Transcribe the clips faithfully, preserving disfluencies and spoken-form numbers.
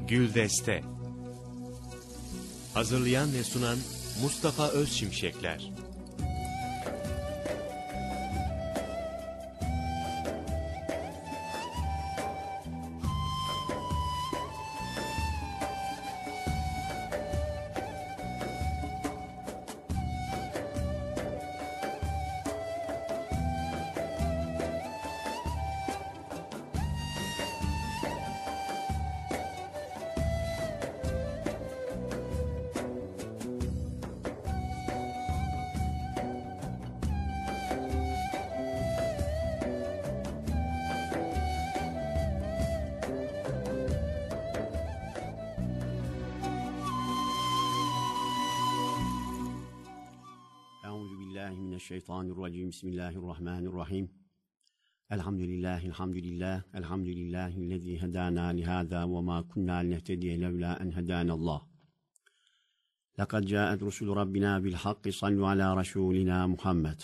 Güldeste. Hazırlayan ve sunan Mustafa Özşimşekler. Euzubillahimineşşeytanirracim. Bismillahirrahmanirrahim. Elhamdülillah, elhamdülillah, elhamdülillahillezî hedâna lihâzâ ve mâ kunnâ linehtediye levlâ en hedânallâh. Lekad câet rusulü Rabbina bil hakki sallu alâ rasûlinâ Muhammed.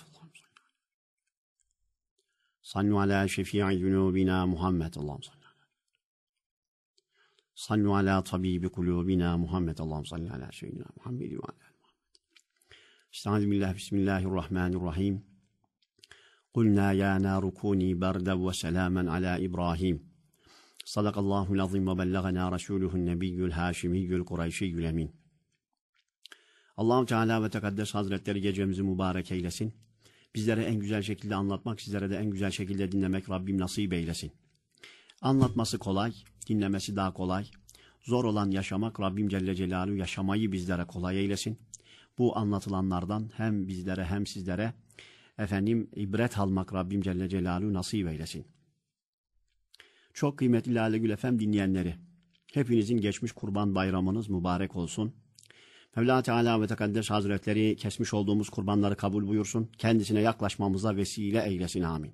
Sallu alâ şefî'i zunûbina Muhammed. Sallu alâ tabîbi kulûbina Muhammed. Allahümme salli alâ seyyidina Muhammed ve alâ. Estağfirullah, bismillahirrahmanirrahim. Kulna ya naru kuni barden ve selamen ala İbrahim. Sadakallahul azim ve bellagana rasuluhun nebiyyül haşimiyyül kureyşiyyül emin. Allah-u Teala ve Tekaddes Hazretleri gecemizi mübarek eylesin. Bizlere en güzel şekilde anlatmak, sizlere de en güzel şekilde dinlemek Rabbim nasip eylesin. Anlatması kolay, dinlemesi daha kolay. Zor olan yaşamak, Rabbim Celle Celaluhu yaşamayı bizlere kolay eylesin. Bu anlatılanlardan hem bizlere hem sizlere efendim ibret almak Rabbim Celle Celaluhu nasip eylesin. Çok kıymetli Lale Gül Efem dinleyenleri, hepinizin geçmiş Kurban Bayramınız mübarek olsun. Mevla Teala ve Tekaddes Hazretleri kesmiş olduğumuz kurbanları kabul buyursun. Kendisine yaklaşmamıza vesile eylesin. Amin.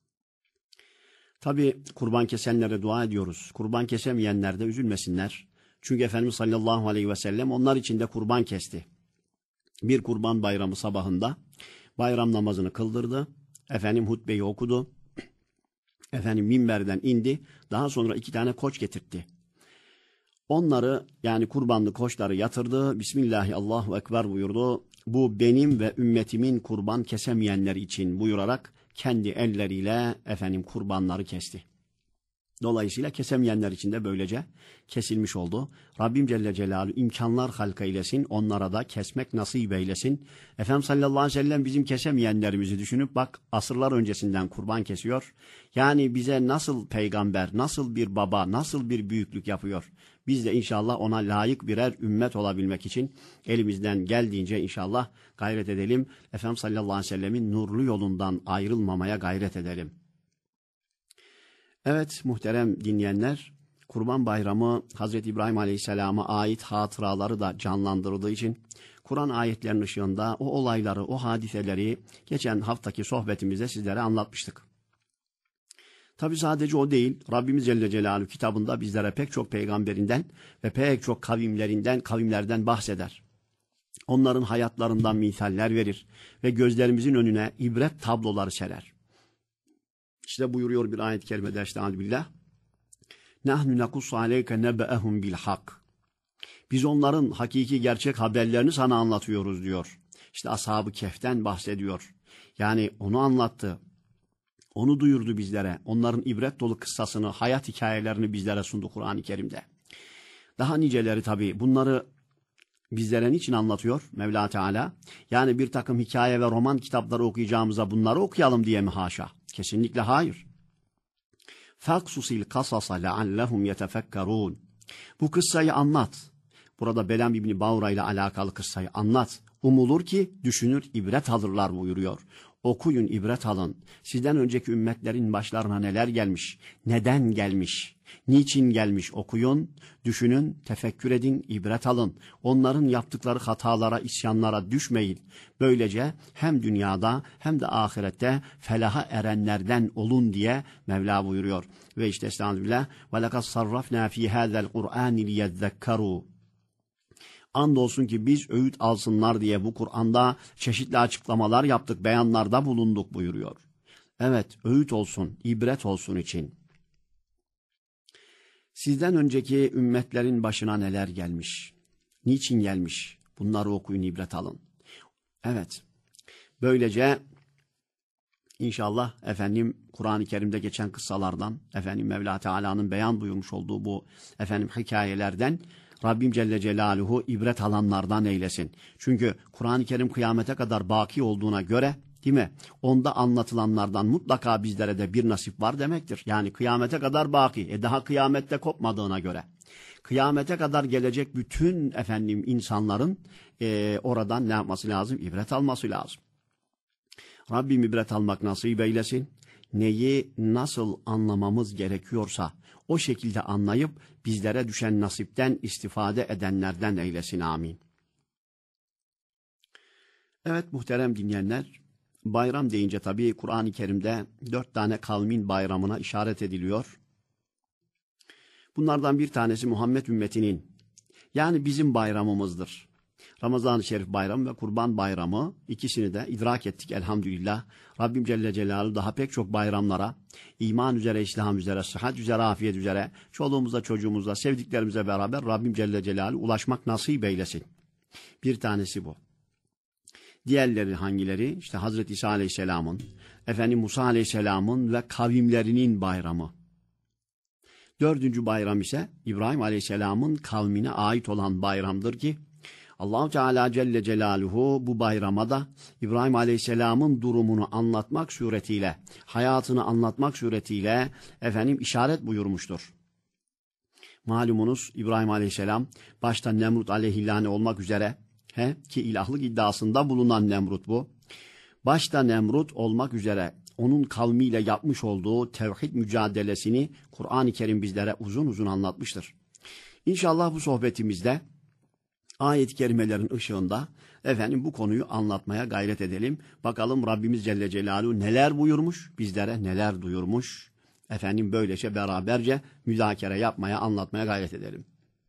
Tabi kurban kesenlere dua ediyoruz. Kurban kesemeyenler de üzülmesinler. Çünkü Efendimiz sallallahu aleyhi ve sellem onlar için de kurban kesti. Bir kurban bayramı sabahında bayram namazını kıldırdı. Efendim hutbeyi okudu. Efendim minberden indi. Daha sonra iki tane koç getirtti. Onları yani kurbanlı koçları yatırdı. Bismillahi Allahu Ekber buyurdu. Bu benim ve ümmetimin kurban kesemeyenler için buyurarak kendi elleriyle efendim kurbanları kesti. Dolayısıyla kesemeyenler için de böylece kesilmiş oldu. Rabbim Celle Celaluhu imkanlar halka eylesin, onlara da kesmek nasip eylesin. Efendimiz sallallahu aleyhi ve sellem bizim kesemeyenlerimizi düşünüp bak asırlar öncesinden kurban kesiyor. Yani bize nasıl peygamber, nasıl bir baba, nasıl bir büyüklük yapıyor. Biz de inşallah ona layık birer ümmet olabilmek için elimizden geldiğince inşallah gayret edelim. Efendimiz sallallahu aleyhi ve sellemin nurlu yolundan ayrılmamaya gayret edelim. Evet muhterem dinleyenler, Kurban Bayramı Hazreti İbrahim Aleyhisselam'a ait hatıraları da canlandırdığı için Kur'an ayetlerinin ışığında o olayları, o hadiseleri geçen haftaki sohbetimizde sizlere anlatmıştık. Tabi sadece o değil, Rabbimiz Celle Celaluhu kitabında bizlere pek çok peygamberinden ve pek çok kavimlerinden, kavimlerden bahseder. Onların hayatlarından misaller verir ve gözlerimizin önüne ibret tabloları serer. İşte buyuruyor bir ayet-i kerimede estağfirullah. Nahnu nakussu aleyke nebe'ehum bil hak. Biz onların hakiki gerçek haberlerini sana anlatıyoruz diyor. İşte Ashab-ı Kehf'ten bahsediyor. Yani onu anlattı. Onu duyurdu bizlere. Onların ibret dolu kıssasını, hayat hikayelerini bizlere sundu Kur'an-ı Kerim'de. Daha niceleri tabii bunları bizlere niçin anlatıyor Mevla Teala? Yani bir takım hikaye ve roman kitapları okuyacağımıza bunları okuyalım diye mi haşa? Kesinlikle hayır. Faksusil kasasa leallehum yetefekkerun. Bu kıssayı anlat. Burada Belem İbni Bağra ile alakalı kıssayı anlat. Umulur ki düşünür, ibret alırlar buyuruyor. Okuyun, ibret alın. Sizden önceki ümmetlerin başlarına neler gelmiş, neden gelmiş, niçin gelmiş okuyun, düşünün, tefekkür edin, ibret alın. Onların yaptıkları hatalara, isyanlara düşmeyin. Böylece hem dünyada hem de ahirette felaha erenlerden olun diye Mevla buyuruyor. Ve işte estağfirullah ve lekad sarrafna fi hadzal Kur'an liyezekkeru. Andolsun ki biz öğüt alsınlar diye bu Kur'an'da çeşitli açıklamalar yaptık, beyanlarda bulunduk buyuruyor. Evet, öğüt olsun, ibret olsun için. Sizden önceki ümmetlerin başına neler gelmiş? Niçin gelmiş? Bunları okuyun, ibret alın. Evet. Böylece İnşallah efendim Kur'an-ı Kerim'de geçen kıssalardan, efendim Mevla Teala'nın beyan buyurmuş olduğu bu efendim hikayelerden Rabbim Celle Celaluhu ibret alanlardan eylesin. Çünkü Kur'an-ı Kerim kıyamete kadar baki olduğuna göre, değil mi? Onda anlatılanlardan mutlaka bizlere de bir nasip var demektir. Yani kıyamete kadar baki. E daha kıyamette kopmadığına göre. Kıyamete kadar gelecek bütün efendim insanların e, oradan ne yapması lazım? İbret alması lazım. Rabbim ibret almak nasip eylesin. Neyi nasıl anlamamız gerekiyorsa o şekilde anlayıp bizlere düşen nasipten istifade edenlerden eylesin. Amin. Evet muhterem dinleyenler, bayram deyince tabii Kur'an-ı Kerim'de dört tane kavmin bayramına işaret ediliyor. Bunlardan bir tanesi Muhammed ümmetinin, yani bizim bayramımızdır. Ramazan-ı Şerif bayramı ve Kurban bayramı, ikisini de idrak ettik elhamdülillah. Rabbim Celle Celaluhu daha pek çok bayramlara, iman üzere, İslam üzere, sıhhat üzere, afiyet üzere, çoluğumuzla, çocuğumuzla, sevdiklerimize beraber Rabbim Celle Celaluhu ulaşmak nasip eylesin. Bir tanesi bu. Diğerleri hangileri? İşte Hazreti İsa Aleyhisselam'ın, efendim Musa Aleyhisselam'ın ve kavimlerinin bayramı. Dördüncü bayram ise İbrahim Aleyhisselam'ın kavmine ait olan bayramdır ki, Allah-u Teala Celle Celaluhu bu bayrama da İbrahim Aleyhisselam'ın durumunu anlatmak suretiyle, hayatını anlatmak suretiyle efendim işaret buyurmuştur. Malumunuz İbrahim Aleyhisselam başta Nemrut aleyhillâne olmak üzere, he, ki ilahlık iddiasında bulunan Nemrut bu, başta Nemrut olmak üzere onun kavmiyle yapmış olduğu tevhid mücadelesini Kur'an-ı Kerim bizlere uzun uzun anlatmıştır. İnşallah bu sohbetimizde ayet-i kerimelerin ışığında efendim bu konuyu anlatmaya gayret edelim. Bakalım Rabbimiz Celle Celaluhu neler buyurmuş, bizlere neler duyurmuş. Efendim böylece beraberce müzakere yapmaya, anlatmaya gayret edelim.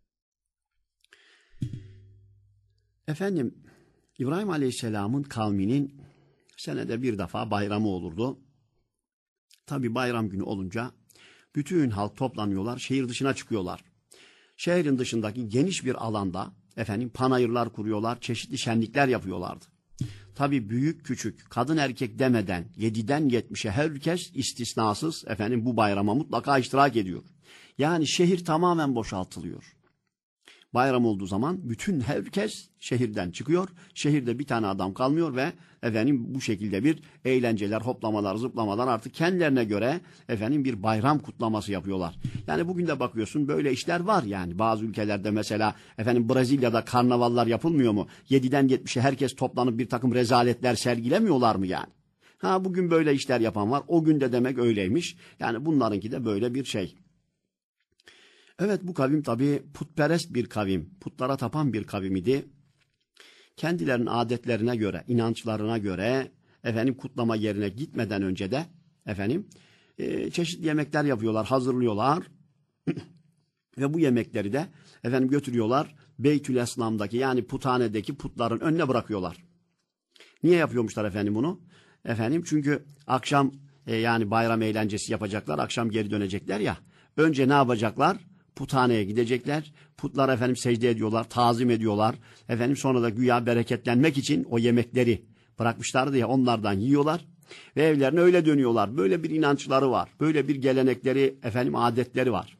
Efendim İbrahim Aleyhisselam'ın kavminin senede bir defa bayramı olurdu. Tabi bayram günü olunca bütün halk toplanıyorlar, şehir dışına çıkıyorlar. Şehrin dışındaki geniş bir alanda efendim panayırlar kuruyorlar, çeşitli şenlikler yapıyorlardı. Tabi büyük küçük, kadın erkek demeden yediden yetmişe herkes istisnasız efendim bu bayrama mutlaka iştirak ediyor. Yani şehir tamamen boşaltılıyor. Bayram olduğu zaman bütün herkes şehirden çıkıyor. Şehirde bir tane adam kalmıyor ve efendim bu şekilde bir eğlenceler, hoplamalar, zıplamalar artık kendilerine göre efendim bir bayram kutlaması yapıyorlar. Yani bugün de bakıyorsun böyle işler var yani. Bazı ülkelerde mesela efendim Brezilya'da karnavallar yapılmıyor mu? yediden yetmişe herkes toplanıp bir takım rezaletler sergilemiyorlar mı yani? Ha bugün böyle işler yapan var. O gün de demek öyleymiş. Yani bunlarınki de böyle bir şey. Evet bu kavim tabii putperest bir kavim, putlara tapan bir kavim idi. Kendilerinin adetlerine göre, inançlarına göre efendim kutlama yerine gitmeden önce de efendim e, çeşitli yemekler yapıyorlar, hazırlıyorlar. Ve bu yemekleri de efendim götürüyorlar Beytül Eslam'daki yani puthanedeki putların önüne bırakıyorlar. Niye yapıyormuşlar efendim bunu? Efendim çünkü akşam e, yani bayram eğlencesi yapacaklar, akşam geri dönecekler ya. Önce ne yapacaklar? Puthaneye gidecekler. Putlar efendim secde ediyorlar, tazim ediyorlar. Efendim sonra da güya bereketlenmek için o yemekleri bırakmışlardı ya onlardan yiyorlar. Ve evlerine öyle dönüyorlar. Böyle bir inançları var. Böyle bir gelenekleri, efendim adetleri var.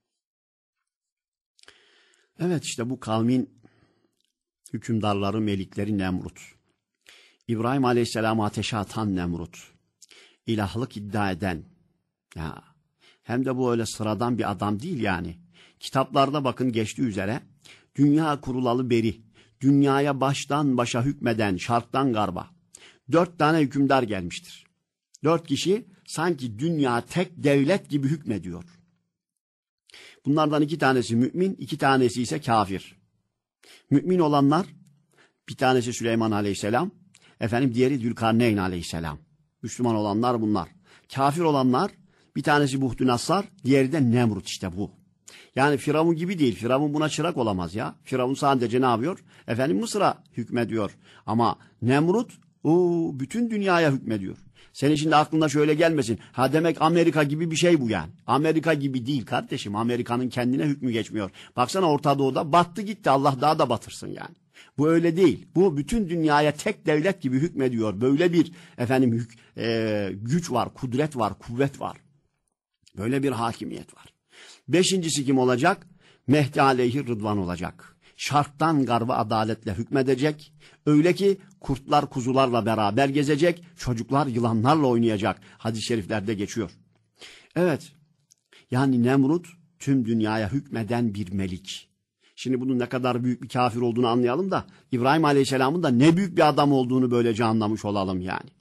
Evet işte bu kavmin hükümdarları, melikleri Nemrut. İbrahim Aleyhisselam'ı ateşe atan Nemrut. İlahlık iddia eden. Ya, hem de bu öyle sıradan bir adam değil yani. Kitaplarda bakın geçtiği üzere dünya kurulalı beri, dünyaya baştan başa hükmeden şarktan garba dört tane hükümdar gelmiştir. Dört kişi sanki dünya tek devlet gibi hükmediyor. Bunlardan iki tanesi mümin, iki tanesi ise kafir. Mümin olanlar bir tanesi Süleyman Aleyhisselam, efendim diğeri Zülkarneyn Aleyhisselam. Müslüman olanlar bunlar. Kafir olanlar bir tanesi Buhtünassar, diğeri de Nemrut işte bu. Yani Firavun gibi değil. Firavun buna çırak olamaz ya. Firavun sadece ne yapıyor? Efendim Mısır'a hükmediyor. Ama Nemrut o bütün dünyaya hükmediyor. Senin şimdi aklına şöyle gelmesin. Ha demek Amerika gibi bir şey bu yani. Amerika gibi değil kardeşim. Amerika'nın kendine hükmü geçmiyor. Baksana Orta Doğu'da battı gitti. Allah daha da batırsın yani. Bu öyle değil. Bu bütün dünyaya tek devlet gibi hükmediyor. Böyle bir efendim hük, e, güç var, kudret var, kuvvet var. Böyle bir hakimiyet var. Beşincisi kim olacak? Mehdi aleyhi rıdvan olacak. Şarktan garba adaletle hükmedecek. Öyle ki kurtlar kuzularla beraber gezecek, çocuklar yılanlarla oynayacak. Hadis-i şeriflerde geçiyor. Evet, yani Nemrut tüm dünyaya hükmeden bir melik. Şimdi bunun ne kadar büyük bir kafir olduğunu anlayalım da İbrahim Aleyhisselam'ın da ne büyük bir adam olduğunu böylece anlamış olalım yani.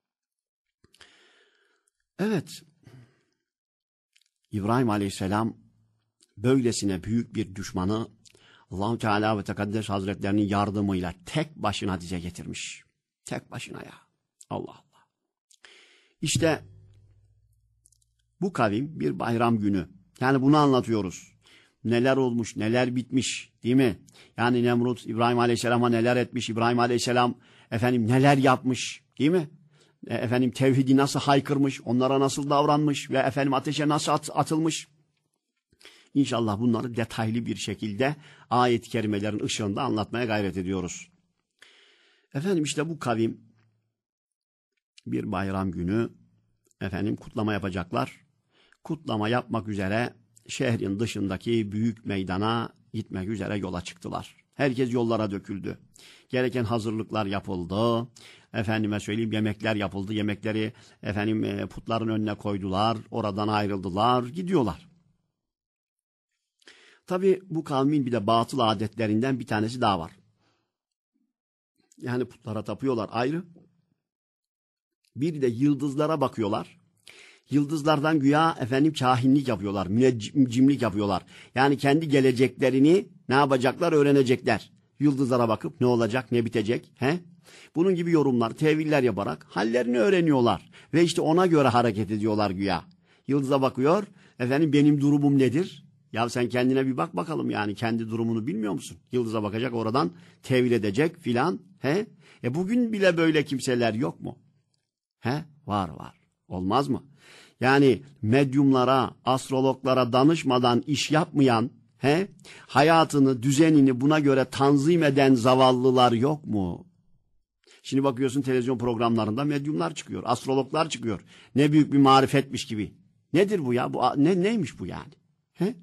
Evet, İbrahim Aleyhisselam böylesine büyük bir düşmanı Allah-u Teala ve Tekaddes Hazretlerinin yardımıyla tek başına dize getirmiş. Tek başına ya. Allah Allah. İşte bu kavim bir bayram günü. Yani bunu anlatıyoruz. Neler olmuş, neler bitmiş değil mi? Yani Nemrut İbrahim Aleyhisselam'a neler etmiş, İbrahim Aleyhisselam efendim neler yapmış değil mi? E, efendim tevhidi nasıl haykırmış, onlara nasıl davranmış ve efendim ateşe nasıl at, atılmış. İnşallah bunları detaylı bir şekilde ayet-i kerimelerin ışığında anlatmaya gayret ediyoruz. Efendim işte bu kavim bir bayram günü efendim kutlama yapacaklar. Kutlama yapmak üzere şehrin dışındaki büyük meydana gitmek üzere yola çıktılar. Herkes yollara döküldü. Gereken hazırlıklar yapıldı. Efendime söyleyeyim yemekler yapıldı. Yemekleri efendim putların önüne koydular. Oradan ayrıldılar. Gidiyorlar. Tabii bu kavmin bir de batıl adetlerinden bir tanesi daha var. Yani putlara tapıyorlar ayrı. Bir de yıldızlara bakıyorlar. Yıldızlardan güya efendim kahinlik yapıyorlar, müneccimlik yapıyorlar. Yani kendi geleceklerini ne yapacaklar öğrenecekler. Yıldızlara bakıp ne olacak, ne bitecek. He? Bunun gibi yorumlar, teviller yaparak hallerini öğreniyorlar. Ve işte ona göre hareket ediyorlar güya. Yıldıza bakıyor, efendim benim durumum nedir? Ya sen kendine bir bak bakalım yani kendi durumunu bilmiyor musun? Yıldıza bakacak oradan tevil edecek filan. He? E bugün bile böyle kimseler yok mu? He? Var var. Olmaz mı? Yani medyumlara, astrologlara danışmadan iş yapmayan, he, hayatını, düzenini buna göre tanzim eden zavallılar yok mu? Şimdi bakıyorsun televizyon programlarında medyumlar çıkıyor, astrologlar çıkıyor. Ne büyük bir marifetmiş gibi. Nedir bu ya? Bu ne neymiş bu yani? He?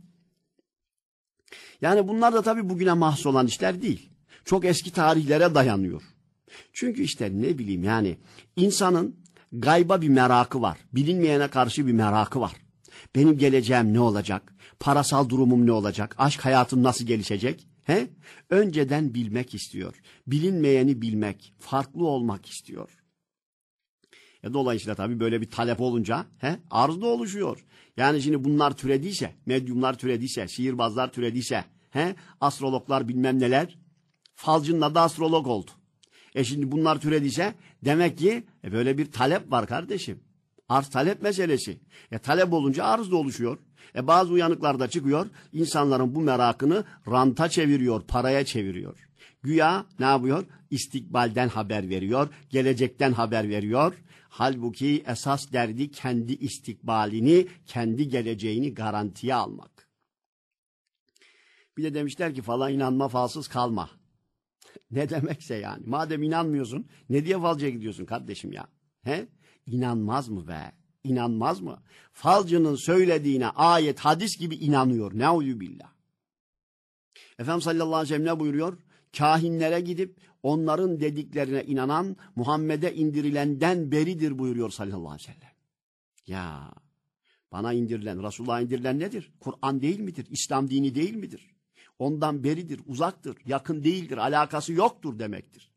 Yani bunlar da tabii bugüne mahsus olan işler değil. Çok eski tarihlere dayanıyor. Çünkü işte ne bileyim yani insanın gayba bir merakı var. Bilinmeyene karşı bir merakı var. Benim geleceğim ne olacak? Parasal durumum ne olacak? Aşk hayatım nasıl gelişecek? He? Önceden bilmek istiyor. Bilinmeyeni bilmek, farklı olmak istiyor. E dolayısıyla tabii böyle bir talep olunca he, arz da oluşuyor. Yani şimdi bunlar türediyse, medyumlar türediyse, sihirbazlar türediyse, he, astrologlar bilmem neler, falcının adı astrolog oldu. E şimdi bunlar türediyse demek ki e böyle bir talep var kardeşim. Arz talep meselesi. E talep olunca arz da oluşuyor. E bazı uyanıklar da çıkıyor. İnsanların bu merakını ranta çeviriyor, paraya çeviriyor. Güya ne yapıyor? İstikbalden haber veriyor, gelecekten haber veriyor. Halbuki esas derdi kendi istikbalini, kendi geleceğini garantiye almak. Bir de demişler ki falan inanma falsız kalma. Ne demekse yani. Madem inanmıyorsun ne diye falcıya gidiyorsun kardeşim ya? He? İnanmaz mı be? İnanmaz mı? Falcının söylediğine ayet, hadis gibi inanıyor. Ne'ûzubillah. Efendimiz sallallahu aleyhi ve sellem ne buyuruyor? Kahinlere gidip onların dediklerine inanan Muhammed'e indirilenden beridir buyuruyor sallallahu aleyhi ve sellem. Ya bana indirilen, Resulullah'a indirilen nedir? Kur'an değil midir? İslam dini değil midir? Ondan beridir, uzaktır, yakın değildir, alakası yoktur demektir.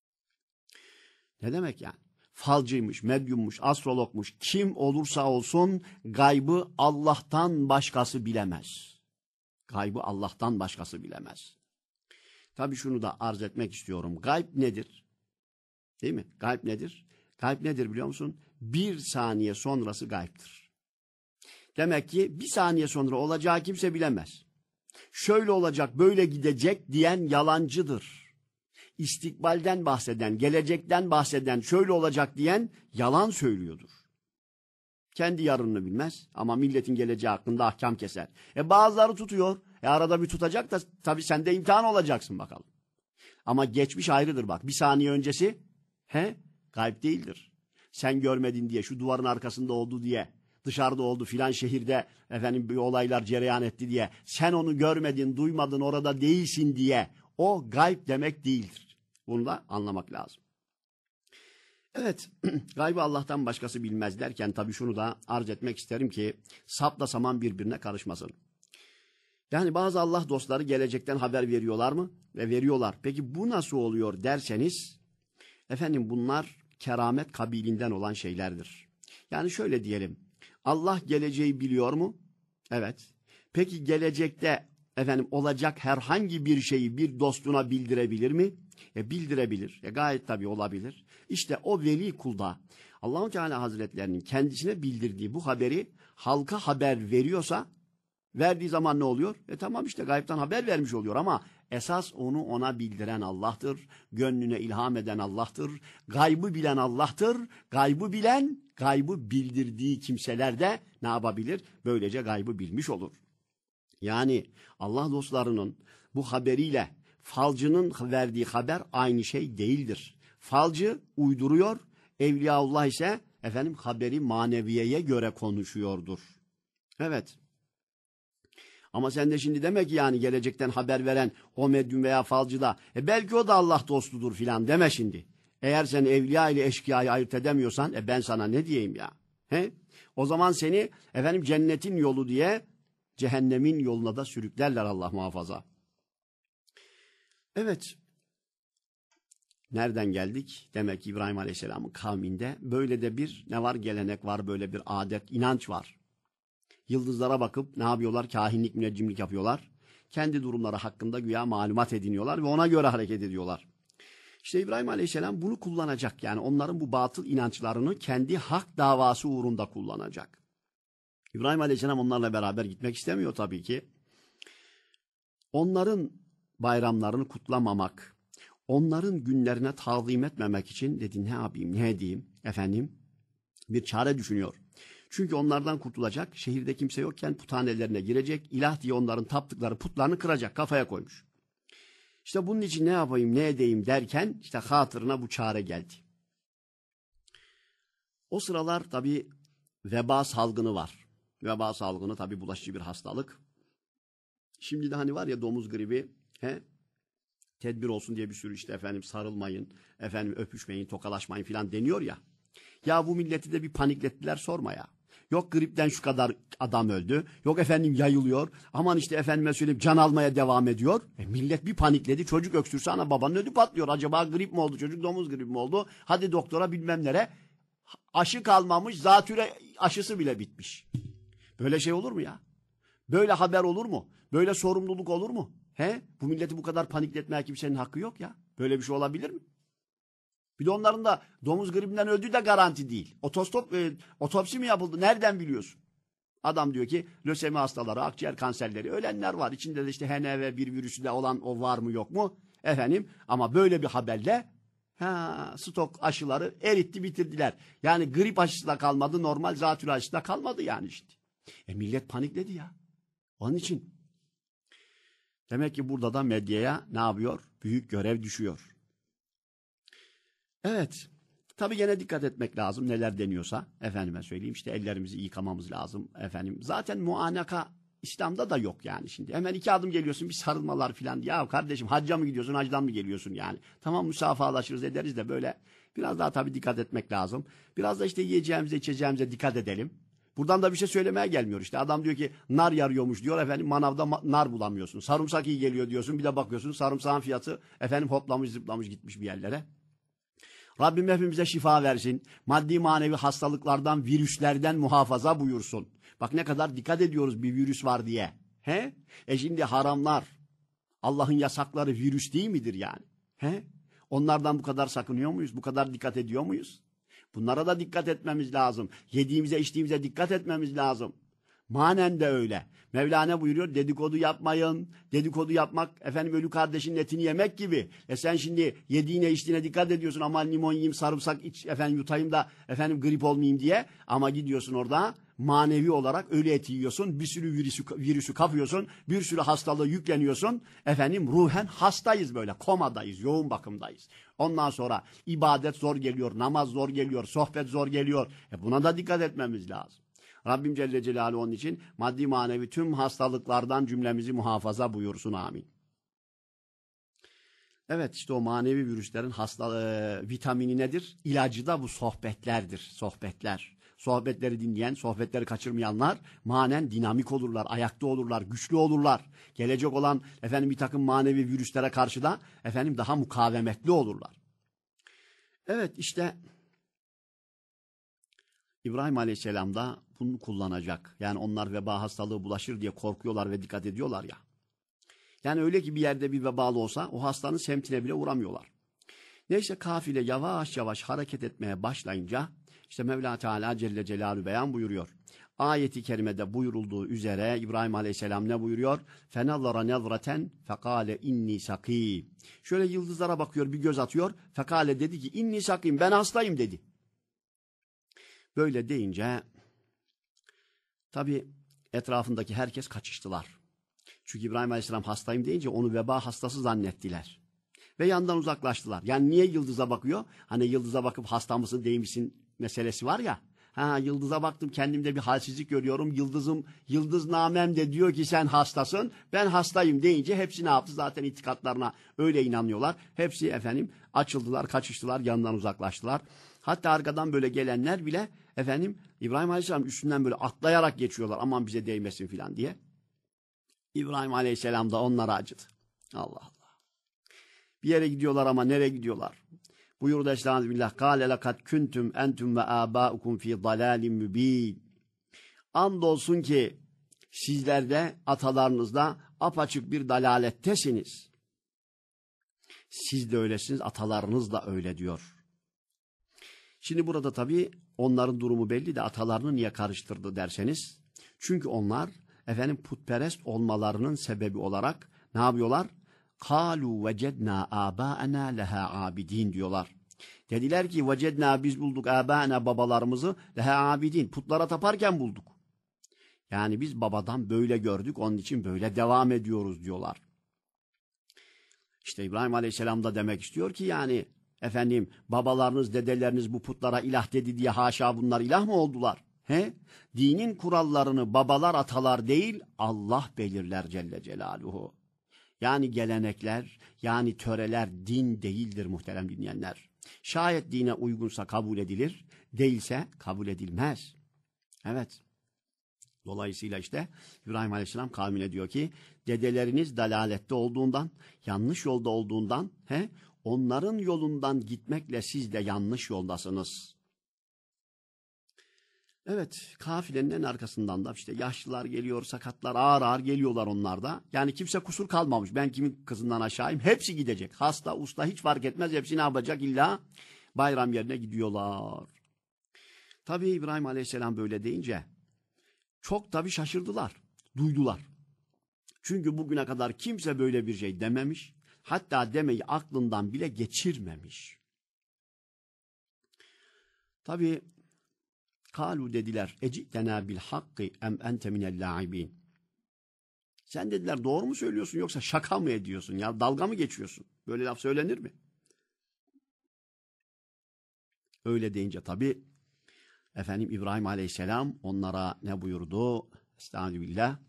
Ne demek yani? Falcıymış, medyummuş, astrologmuş, kim olursa olsun gaybı Allah'tan başkası bilemez. Gaybı Allah'tan başkası bilemez. Tabii şunu da arz etmek istiyorum. Gayb nedir? Değil mi? Gayb nedir? Gayb nedir biliyor musun? Bir saniye sonrası gaybdır. Demek ki bir saniye sonra olacağı kimse bilemez. Şöyle olacak, böyle gidecek diyen yalancıdır. istikbalden bahseden, gelecekten bahseden, şöyle olacak diyen yalan söylüyordur. Kendi yarınını bilmez ama milletin geleceği hakkında ahkam keser. E bazıları tutuyor. E arada bir tutacak da tabii sen de imtihan olacaksın bakalım. Ama geçmiş ayrıdır bak. Bir saniye öncesi he, gayb değildir. Sen görmedin diye, şu duvarın arkasında oldu diye, dışarıda oldu filan şehirde efendim bir olaylar cereyan etti diye, sen onu görmedin, duymadın, orada değilsin diye o gayb demek değildir. Bunu da anlamak lazım. Evet, gaybı Allah'tan başkası bilmez derken tabii şunu da arz etmek isterim ki sapla saman birbirine karışmasın. Yani bazı Allah dostları gelecekten haber veriyorlar mı? Ve veriyorlar. Peki bu nasıl oluyor derseniz, efendim bunlar keramet kabilinden olan şeylerdir. Yani şöyle diyelim, Allah geleceği biliyor mu? Evet. Peki gelecekte efendim olacak herhangi bir şeyi bir dostuna bildirebilir mi? E bildirebilir. E gayet tabii olabilir. İşte o veli kulda Allah-u Teala Hazretlerinin kendisine bildirdiği bu haberi halka haber veriyorsa, verdiği zaman ne oluyor? E tamam işte gaybtan haber vermiş oluyor ama esas onu ona bildiren Allah'tır. Gönlüne ilham eden Allah'tır. Gaybı bilen Allah'tır. Gaybı bilen, gaybı bildirdiği kimseler de ne yapabilir? Böylece gaybı bilmiş olur. Yani Allah dostlarının bu haberiyle falcının verdiği haber aynı şey değildir. Falcı uyduruyor, Evliyaullah ise efendim haberi maneviyeye göre konuşuyordur. Evet. Ama sen de şimdi demek ki yani gelecekten haber veren o medyum veya falcı da e belki o da Allah dostudur filan deme şimdi. Eğer sen evliya ile eşkıyayı ayırt edemiyorsan e ben sana ne diyeyim ya? He? O zaman seni efendim cennetin yolu diye cehennemin yoluna da sürüklerler Allah muhafaza. Evet. Nereden geldik? Demek ki İbrahim Aleyhisselam'ın kavminde böyle de bir ne var? Gelenek var, böyle bir adet, inanç var. Yıldızlara bakıp ne yapıyorlar? Kahinlik, müneccimlik yapıyorlar. Kendi durumları hakkında güya malumat ediniyorlar ve ona göre hareket ediyorlar. İşte İbrahim Aleyhisselam bunu kullanacak. Yani onların bu batıl inançlarını kendi hak davası uğrunda kullanacak. İbrahim Aleyhisselam onlarla beraber gitmek istemiyor tabii ki. Onların bayramlarını kutlamamak, onların günlerine tazim etmemek için dedi ne yapayım, ne edeyim efendim bir çare düşünüyor. Çünkü onlardan kurtulacak, şehirde kimse yokken puthanelerine girecek, ilah diye onların taptıkları putlarını kıracak, kafaya koymuş. İşte bunun için ne yapayım, ne edeyim derken işte hatırına bu çare geldi. O sıralar tabii veba salgını var. Veba salgını tabii bulaşıcı bir hastalık. Şimdi de hani var ya domuz gribi, he? Tedbir olsun diye bir sürü işte efendim sarılmayın, efendim öpüşmeyin, tokalaşmayın filan deniyor ya. Ya bu milleti de bir paniklettiler sorma ya. Yok gripten şu kadar adam öldü. Yok efendim yayılıyor. Aman işte efendime söyleyeyim can almaya devam ediyor. E millet bir panikledi. Çocuk öksürse ana babanın ödü patlıyor. Acaba grip mi oldu? Çocuk domuz gribi mi oldu? Hadi doktora bilmem nere. Aşı kalmamış. Zatüre aşısı bile bitmiş. Böyle şey olur mu ya? Böyle haber olur mu? Böyle sorumluluk olur mu? He? Bu milleti bu kadar panikletmeye kimsenin hakkı yok ya. Böyle bir şey olabilir mi? Bir de onların da domuz gribinden öldüğü de garanti değil. Otostop, e, otopsi mi yapıldı? Nereden biliyorsun? Adam diyor ki lösemi hastaları, akciğer kanserleri, ölenler var. İçinde de işte H N V bir virüsü de olan o var mı yok mu? Efendim ama böyle bir haberle ha, stok aşıları eritti bitirdiler. Yani grip aşısı da kalmadı, normal zatürre aşısı da kalmadı yani işte. E millet panikledi ya. Onun için. Demek ki burada da medyaya ne yapıyor? Büyük görev düşüyor. Evet. Tabii gene dikkat etmek lazım neler deniyorsa. Efendime söyleyeyim işte ellerimizi yıkamamız lazım. Efendim zaten muanaka İslam'da da yok yani şimdi. Hemen iki adım geliyorsun bir sarılmalar filan. Ya kardeşim hacca mı gidiyorsun, hacdan mı geliyorsun yani? Tamam müsafahalaşırız ederiz de böyle biraz daha tabii dikkat etmek lazım. Biraz da işte yiyeceğimize içeceğimize dikkat edelim. Buradan da bir şey söylemeye gelmiyor işte. Adam diyor ki nar yarıyormuş diyor efendim manavda ma- nar bulamıyorsun. Sarımsak iyi geliyor diyorsun bir de bakıyorsun sarımsağın fiyatı efendim hoplamış zıplamış gitmiş bir yerlere. Rabbim hepimize şifa versin. Maddi manevi hastalıklardan, virüslerden muhafaza buyursun. Bak ne kadar dikkat ediyoruz bir virüs var diye. He? E şimdi haramlar, Allah'ın yasakları virüs değil midir yani? He? Onlardan bu kadar sakınıyor muyuz? Bu kadar dikkat ediyor muyuz? Bunlara da dikkat etmemiz lazım. Yediğimize, içtiğimize dikkat etmemiz lazım. Manen de öyle. Mevlana buyuruyor, dedikodu yapmayın. Dedikodu yapmak efendim ölü kardeşin etini yemek gibi. E sen şimdi yediğine içtiğine dikkat ediyorsun. Aman limon yiyeyim, sarımsak iç, efendim yutayım da efendim grip olmayayım diye. Ama gidiyorsun orada manevi olarak ölü eti yiyorsun. Bir sürü virüsü, virüsü kapıyorsun. Bir sürü hastalığı yükleniyorsun. Efendim ruhen hastayız böyle. Komadayız, yoğun bakımdayız. Ondan sonra ibadet zor geliyor, namaz zor geliyor, sohbet zor geliyor. E buna da dikkat etmemiz lazım. Rabbim Celle Celaluhu onun için maddi manevi tüm hastalıklardan cümlemizi muhafaza buyursun, amin. Evet, işte o manevi virüslerin hasta e, vitamini nedir? İlacı da bu sohbetlerdir, sohbetler. Sohbetleri dinleyen, sohbetleri kaçırmayanlar manen dinamik olurlar, ayakta olurlar, güçlü olurlar. Gelecek olan efendim bir takım manevi virüslere karşı da efendim daha mukavemetli olurlar. Evet, işte İbrahim Aleyhisselam da bunu kullanacak. Yani onlar veba hastalığı bulaşır diye korkuyorlar ve dikkat ediyorlar ya. Yani öyle ki bir yerde bir vebalı olsa o hastanın semtine bile uğramıyorlar. Neyse kafile yavaş yavaş hareket etmeye başlayınca işte Mevla Teala Celle Celaluhu beyan buyuruyor. Ayeti kerimede buyurulduğu üzere İbrahim Aleyhisselam ne buyuruyor? فَنَظَرَ نَظْرَةً فَقَالَ inni sakim. Şöyle yıldızlara bakıyor, bir göz atıyor. Fekale dedi ki inni sakim, ben hastayım dedi. Böyle deyince tabi etrafındaki herkes kaçıştılar. Çünkü İbrahim Aleyhisselam hastayım deyince onu veba hastası zannettiler. Ve yandan uzaklaştılar. Yani niye yıldıza bakıyor? Hani yıldıza bakıp hasta mısın değil misin meselesi var ya. Ha, yıldıza baktım, kendimde bir halsizlik görüyorum. Yıldızım, yıldıznamem de diyor ki sen hastasın. Ben hastayım deyince hepsi ne yaptı? Zaten itikatlarına öyle inanıyorlar. Hepsi efendim açıldılar, kaçıştılar, yandan uzaklaştılar. Hatta arkadan böyle gelenler bile efendim İbrahim Aleyhisselam üstünden böyle atlayarak geçiyorlar. Aman bize değmesin filan diye. İbrahim Aleyhisselam da onlara acıdı. Allah Allah. Bir yere gidiyorlar ama nereye gidiyorlar? Buyurdu Estağfirullah. Kâle lekad kuntum entum ve âbâukum fî dalâlim mübîn. Andolsun ki sizler de atalarınızda apaçık bir dalalettesiniz. Siz de öylesiniz, atalarınız da öyle diyor. Şimdi burada tabii onların durumu belli de atalarını niye karıştırdı derseniz. Çünkü onlar efendim putperest olmalarının sebebi olarak ne yapıyorlar? Kalu vecedna âbâena leha abidin diyorlar. Dediler ki vecedna, biz bulduk âbâena, babalarımızı leha abidin, putlara taparken bulduk. Yani biz babadan böyle gördük, onun için böyle devam ediyoruz diyorlar. İşte İbrahim Aleyhisselam da demek istiyor ki yani efendim babalarınız, dedeleriniz bu putlara ilah dedi diye haşa bunlar ilah mı oldular? He? Dinin kurallarını babalar, atalar değil Allah belirler Celle Celaluhu. Yani gelenekler, yani töreler din değildir muhterem dinleyenler. Şayet dine uygunsa kabul edilir, değilse kabul edilmez. Evet. Dolayısıyla işte İbrahim Aleyhisselam kavmine diyor ki, dedeleriniz dalalette olduğundan, yanlış yolda olduğundan, he, onların yolundan gitmekle siz de yanlış yoldasınız. Evet, kafilenin en arkasından da işte yaşlılar geliyor, sakatlar ağır ağır geliyorlar onlar da. Yani kimse kusur kalmamış. Ben kimin kızından aşağıyım? Hepsi gidecek. Hasta, usta hiç fark etmez. Hepsi ne yapacak? İlla bayram yerine gidiyorlar. Tabii İbrahim Aleyhisselam böyle deyince çok tabii şaşırdılar, duydular. Çünkü bugüne kadar kimse böyle bir şey dememiş. Hatta demeyi aklından bile geçirmemiş. Tabii kalu dediler, ecitena bil hakkı em ente minel la'ibin. Sen dediler doğru mu söylüyorsun yoksa şaka mı ediyorsun ya, dalga mı geçiyorsun? Böyle laf söylenir mi? Öyle deyince tabii efendim İbrahim Aleyhisselam onlara ne buyurdu? Estağfirullah.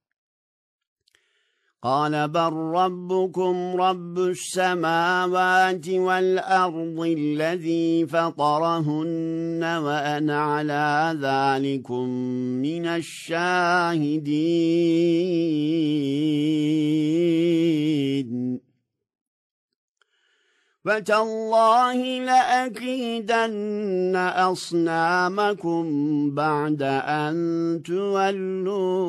قال بل ربكم رب السماوات والأرض الذي فطرهن وأنا على ذلكم من الشاهدين وتالله لأكيدن أصنامكم بعد أن تولوا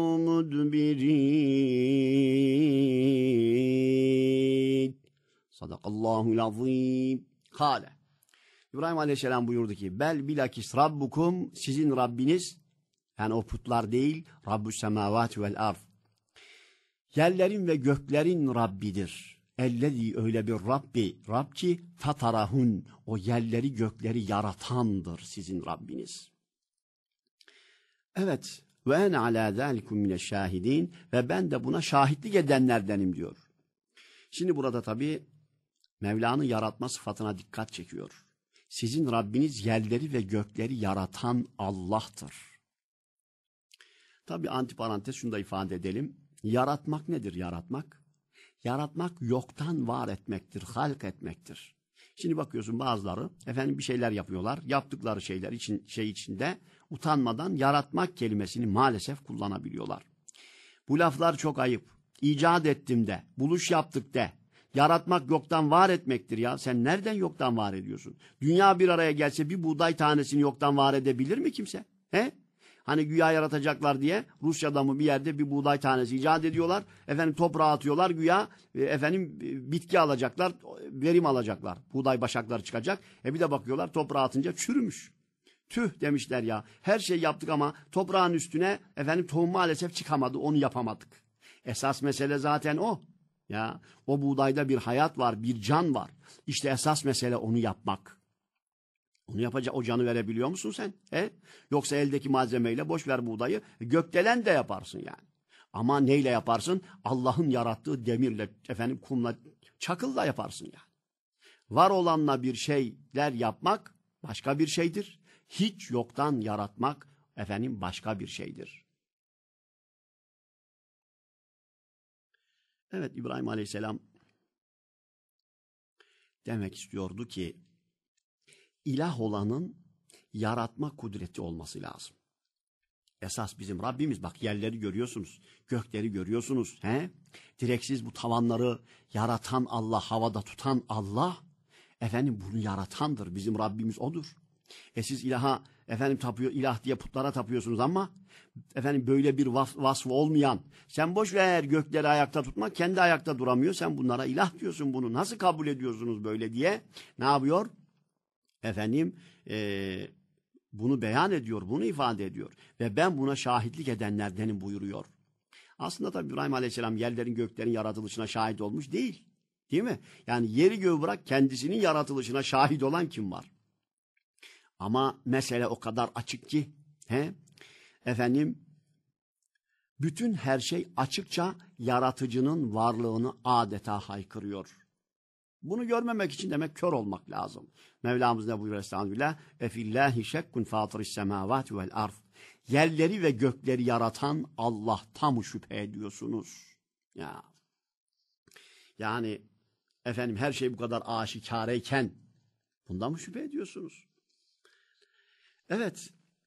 مدبرين. Sadakallahul azim. Kale. İbrahim Aleyhisselam buyurdu ki, bel bilakis rabbukum, sizin Rabbiniz, Yani o putlar değil, Rabbus semavati vel ard. Yerlerin ve göklerin Rabbidir. Ellezî öyle bir Rabbi, Rab ki fatarahun, o yerleri gökleri yaratandır sizin Rabbiniz. Evet, ve en alâ zâlikum mineşşâhidîn, ve ben de buna şahitlik edenlerdenim diyor. Şimdi burada tabii Mevla'nın yaratma sıfatına dikkat çekiyor. Sizin Rabbiniz yerleri ve gökleri yaratan Allah'tır. Tabii antiparantez şunu da ifade edelim. Yaratmak nedir yaratmak? Yaratmak yoktan var etmektir, halk etmektir. Şimdi bakıyorsun bazıları efendim bir şeyler yapıyorlar. Yaptıkları şeyler için şey içinde utanmadan yaratmak kelimesini maalesef kullanabiliyorlar. Bu laflar çok ayıp. İcat ettim de, buluş yaptık de. Yaratmak yoktan var etmektir ya. Sen nereden yoktan var ediyorsun? Dünya bir araya gelse bir buğday tanesini yoktan var edebilir mi kimse? He? Hani güya yaratacaklar diye Rusya'da mı bir yerde bir buğday tanesi icat ediyorlar. Efendim toprağa atıyorlar güya efendim bitki alacaklar, verim alacaklar. Buğday başakları çıkacak. E bir de bakıyorlar toprağa atınca çürümüş. Tüh demişler ya. Her şey yaptık ama toprağın üstüne efendim tohum maalesef çıkamadı. Onu yapamadık. Esas mesele zaten o. Ya o buğdayda bir hayat var, bir can var. İşte esas mesele onu yapmak. Onu yapacak, o canı verebiliyor musun sen? He? Yoksa eldeki malzemeyle boş ver buğdayı, gökdelen de yaparsın yani. Ama neyle yaparsın? Allah'ın yarattığı demirle, efendim kumla, çakılla yaparsın yani. Var olanla bir şeyler yapmak başka bir şeydir. Hiç yoktan yaratmak efendim başka bir şeydir. Evet, İbrahim Aleyhisselam demek istiyordu ki İlah olanın yaratma kudreti olması lazım. Esas bizim Rabbimiz, bak yerleri görüyorsunuz, gökleri görüyorsunuz. He? Direksiz bu tavanları yaratan Allah, havada tutan Allah, efendim bunu yaratandır. Bizim Rabbimiz odur. E siz ilaha, efendim tapıyor, ilah diye putlara tapıyorsunuz ama efendim böyle bir vas vasfı olmayan, sen boş ver gökleri ayakta tutmak, kendi ayakta duramıyor, sen bunlara ilah diyorsun, bunu nasıl kabul ediyorsunuz böyle diye ne yapıyor? Efendim e, bunu beyan ediyor, bunu ifade ediyor. Ve ben buna şahitlik edenlerdenim buyuruyor. Aslında tabii İbrahim Aleyhisselam yerlerin göklerin yaratılışına şahit olmuş değil. Değil mi? Yani yeri göğü bırak kendisinin yaratılışına şahit olan kim var? Ama mesele o kadar açık ki he? Efendim bütün her şey açıkça yaratıcının varlığını adeta haykırıyor. Bunu görmemek için demek kör olmak lazım. Mevlamız ne buyuruyor estağfirullah? Efillâhi şekkun fâtırıs semâvâti vel ard. Yerleri ve gökleri yaratan Allah'ta mı şüphe ediyorsunuz? Ya. Yani efendim her şey bu kadar aşikareyken bundan mı şüphe ediyorsunuz? Evet.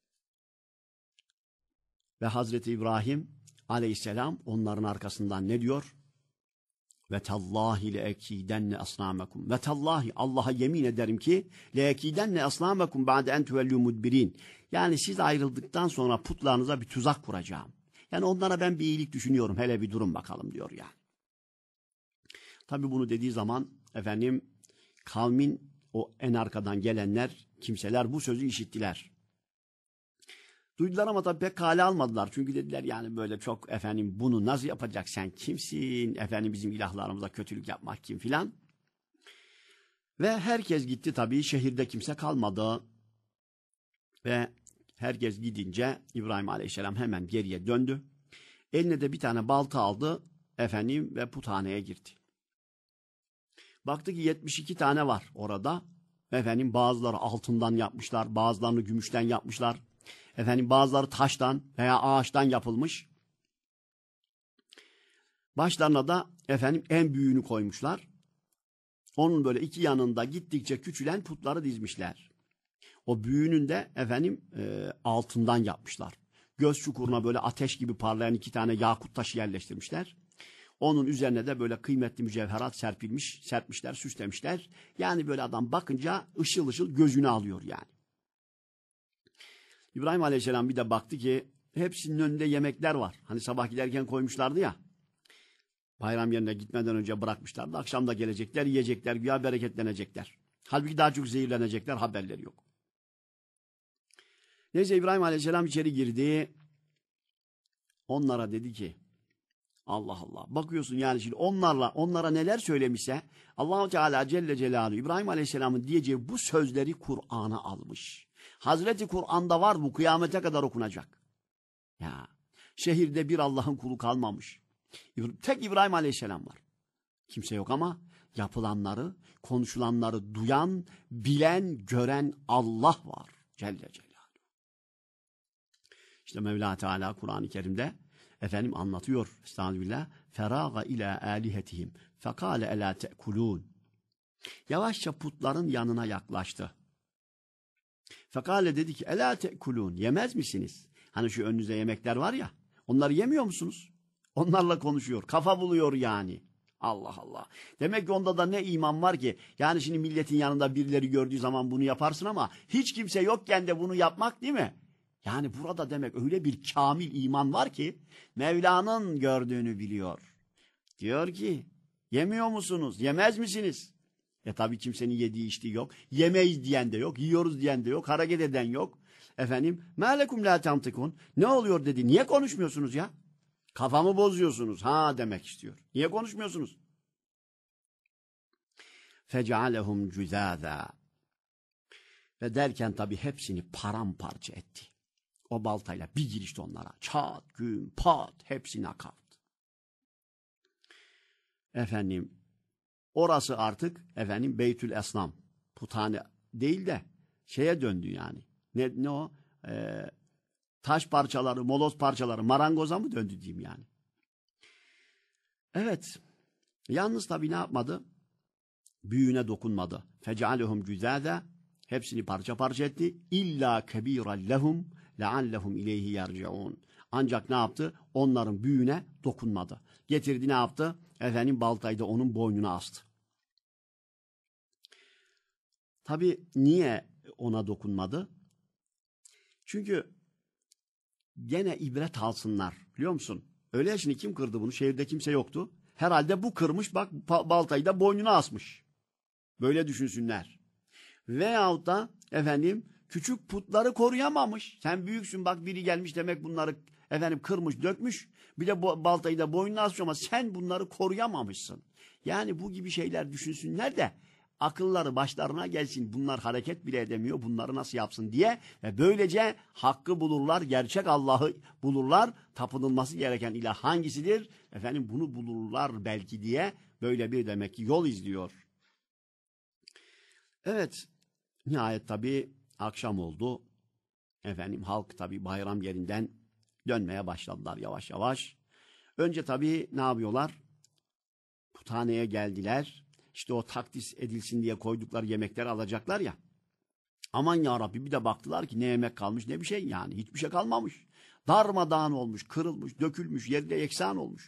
Ve Hazreti İbrahim Aleyhisselam onların arkasından ne diyor? Ve tallahi leekidenne asnamakum. Ve tallahi Allah'a yemin ederim ki leekidenne asnamakum ba'de en tuvellu mudbirin. Yani siz ayrıldıktan sonra putlarınıza bir tuzak kuracağım. Yani onlara ben bir iyilik düşünüyorum. Hele bir durun bakalım diyor yani. Tabii bunu dediği zaman efendim kavmin o en arkadan gelenler, kimseler bu sözü işittiler. Duydular ama tabii pek kale almadılar. Çünkü dediler yani böyle çok efendim bunu nasıl yapacak, sen kimsin? Efendim bizim ilahlarımıza kötülük yapmak kim filan. Ve herkes gitti tabii, şehirde kimse kalmadı. Ve herkes gidince İbrahim Aleyhisselam hemen geriye döndü. Eline de bir tane balta aldı efendim ve puthaneye girdi. Baktı ki yetmiş iki tane var orada. Efendim bazıları altından yapmışlar, bazılarını gümüşten yapmışlar. Efendim bazıları taştan veya ağaçtan yapılmış. Başlarına da efendim en büyüğünü koymuşlar. Onun böyle iki yanında gittikçe küçülen putları dizmişler. O büyüğünün de efendim e, altından yapmışlar. Göz çukuruna böyle ateş gibi parlayan iki tane yakut taşı yerleştirmişler. Onun üzerine de böyle kıymetli mücevherat serpilmiş, serpmişler, süslemişler. Yani böyle adam bakınca ışıl ışıl gözünü alıyor yani. İbrahim Aleyhisselam bir de baktı ki hepsinin önünde yemekler var. Hani sabah giderken koymuşlardı ya. Bayram yerine gitmeden önce bırakmışlardı. Akşam da gelecekler, yiyecekler, güya bereketlenecekler. Halbuki daha çok zehirlenecekler, haberleri yok. Neyse İbrahim Aleyhisselam içeri girdi. onlara dedi ki, Allah Allah. Bakıyorsun yani şimdi onlarla onlara neler söylemişse Allah-u Teala Celle Celaluhu İbrahim Aleyhisselam'ın diyeceği bu sözleri Kur'an'a almış. Hazreti Kur'an'da var, bu kıyamete kadar okunacak. Ya şehirde bir Allah'ın kulu kalmamış. Tek İbrahim Aleyhisselam var. Kimse yok ama yapılanları, konuşulanları duyan, bilen, gören Allah var Celle Celaluhu. İşte Mevla Teala Kur'an-ı Kerim'de efendim anlatıyor. Estağfirullah. Feraga ila alihetihim fekale ela te'kulun. Yavaşça putların yanına yaklaştı. Fekale dedi ki ela te'kulun. Yemez misiniz? Hani şu önünüzde yemekler var ya. Onları yemiyor musunuz? Onlarla konuşuyor. Kafa buluyor yani. Allah Allah. Demek ki onda da ne iman var ki? Yani şimdi milletin yanında birileri gördüğü zaman bunu yaparsın ama hiç kimse yokken de bunu yapmak değil mi? Yani burada demek öyle bir kamil iman var ki Mevla'nın gördüğünü biliyor. Diyor ki yemiyor musunuz? Yemez misiniz? E tabi kimsenin yediği içtiği yok. Yemeyiz diyen de yok. Yiyoruz diyen de yok. Hareket eden yok. Efendim melekum la tantikun. Ne oluyor dedi. Niye konuşmuyorsunuz ya? Kafamı bozuyorsunuz. Ha demek istiyor. Niye konuşmuyorsunuz? Fecealehum cüzâzâ. Ve derken tabi hepsini paramparça etti. O baltayla bir girişti onlara. Çat, güm, pat hepsini akardı. Efendim orası artık efendim Beytül Esnam. Puthane değil de şeye döndü yani. Ne, ne o? Ee, taş parçaları, moloz parçaları marangoza mı döndü diyeyim yani. Evet. Yalnız tabii ne yapmadı? Büyüğüne dokunmadı. Fecealehum cüzâze. Hepsini parça parça etti. İlla kebiran lehum leallehum ileyhi yerciun. Ancak ne yaptı? Onların büyüğüne dokunmadı. Getirdi ne yaptı? Efendim baltayı da onun boynuna astı. Tabii niye ona dokunmadı? Çünkü gene ibret alsınlar. Biliyor musun? Öyle ya şimdi kim kırdı bunu? Şehirde kimse yoktu. Herhalde bu kırmış bak baltayı da boynuna asmış. Böyle düşünsünler. Veyahut da efendim küçük putları koruyamamış. Sen büyüksün bak biri gelmiş demek bunları efendim kırmış dökmüş. Bir de bu baltayı da boynuna asmış ama sen bunları koruyamamışsın. Yani bu gibi şeyler düşünsünler de akılları başlarına gelsin. Bunlar hareket bile edemiyor. Bunları nasıl yapsın diye ve böylece hakkı bulurlar. Gerçek Allah'ı bulurlar. Tapınılması gereken ilah hangisidir? Efendim bunu bulurlar belki diye böyle bir demek ki yol izliyor. Evet. Nihayet tabii akşam oldu. Efendim halk tabii bayram yerinden dönmeye başladılar yavaş yavaş. Önce tabii ne yapıyorlar? Puthaneye geldiler. İşte o takdis edilsin diye koydukları yemekleri alacaklar ya. Aman ya Rabbi bir de baktılar ki ne yemek kalmış ne bir şey yani. Hiçbir şey kalmamış. Darmadağın olmuş, kırılmış, dökülmüş, yerle yeksan olmuş.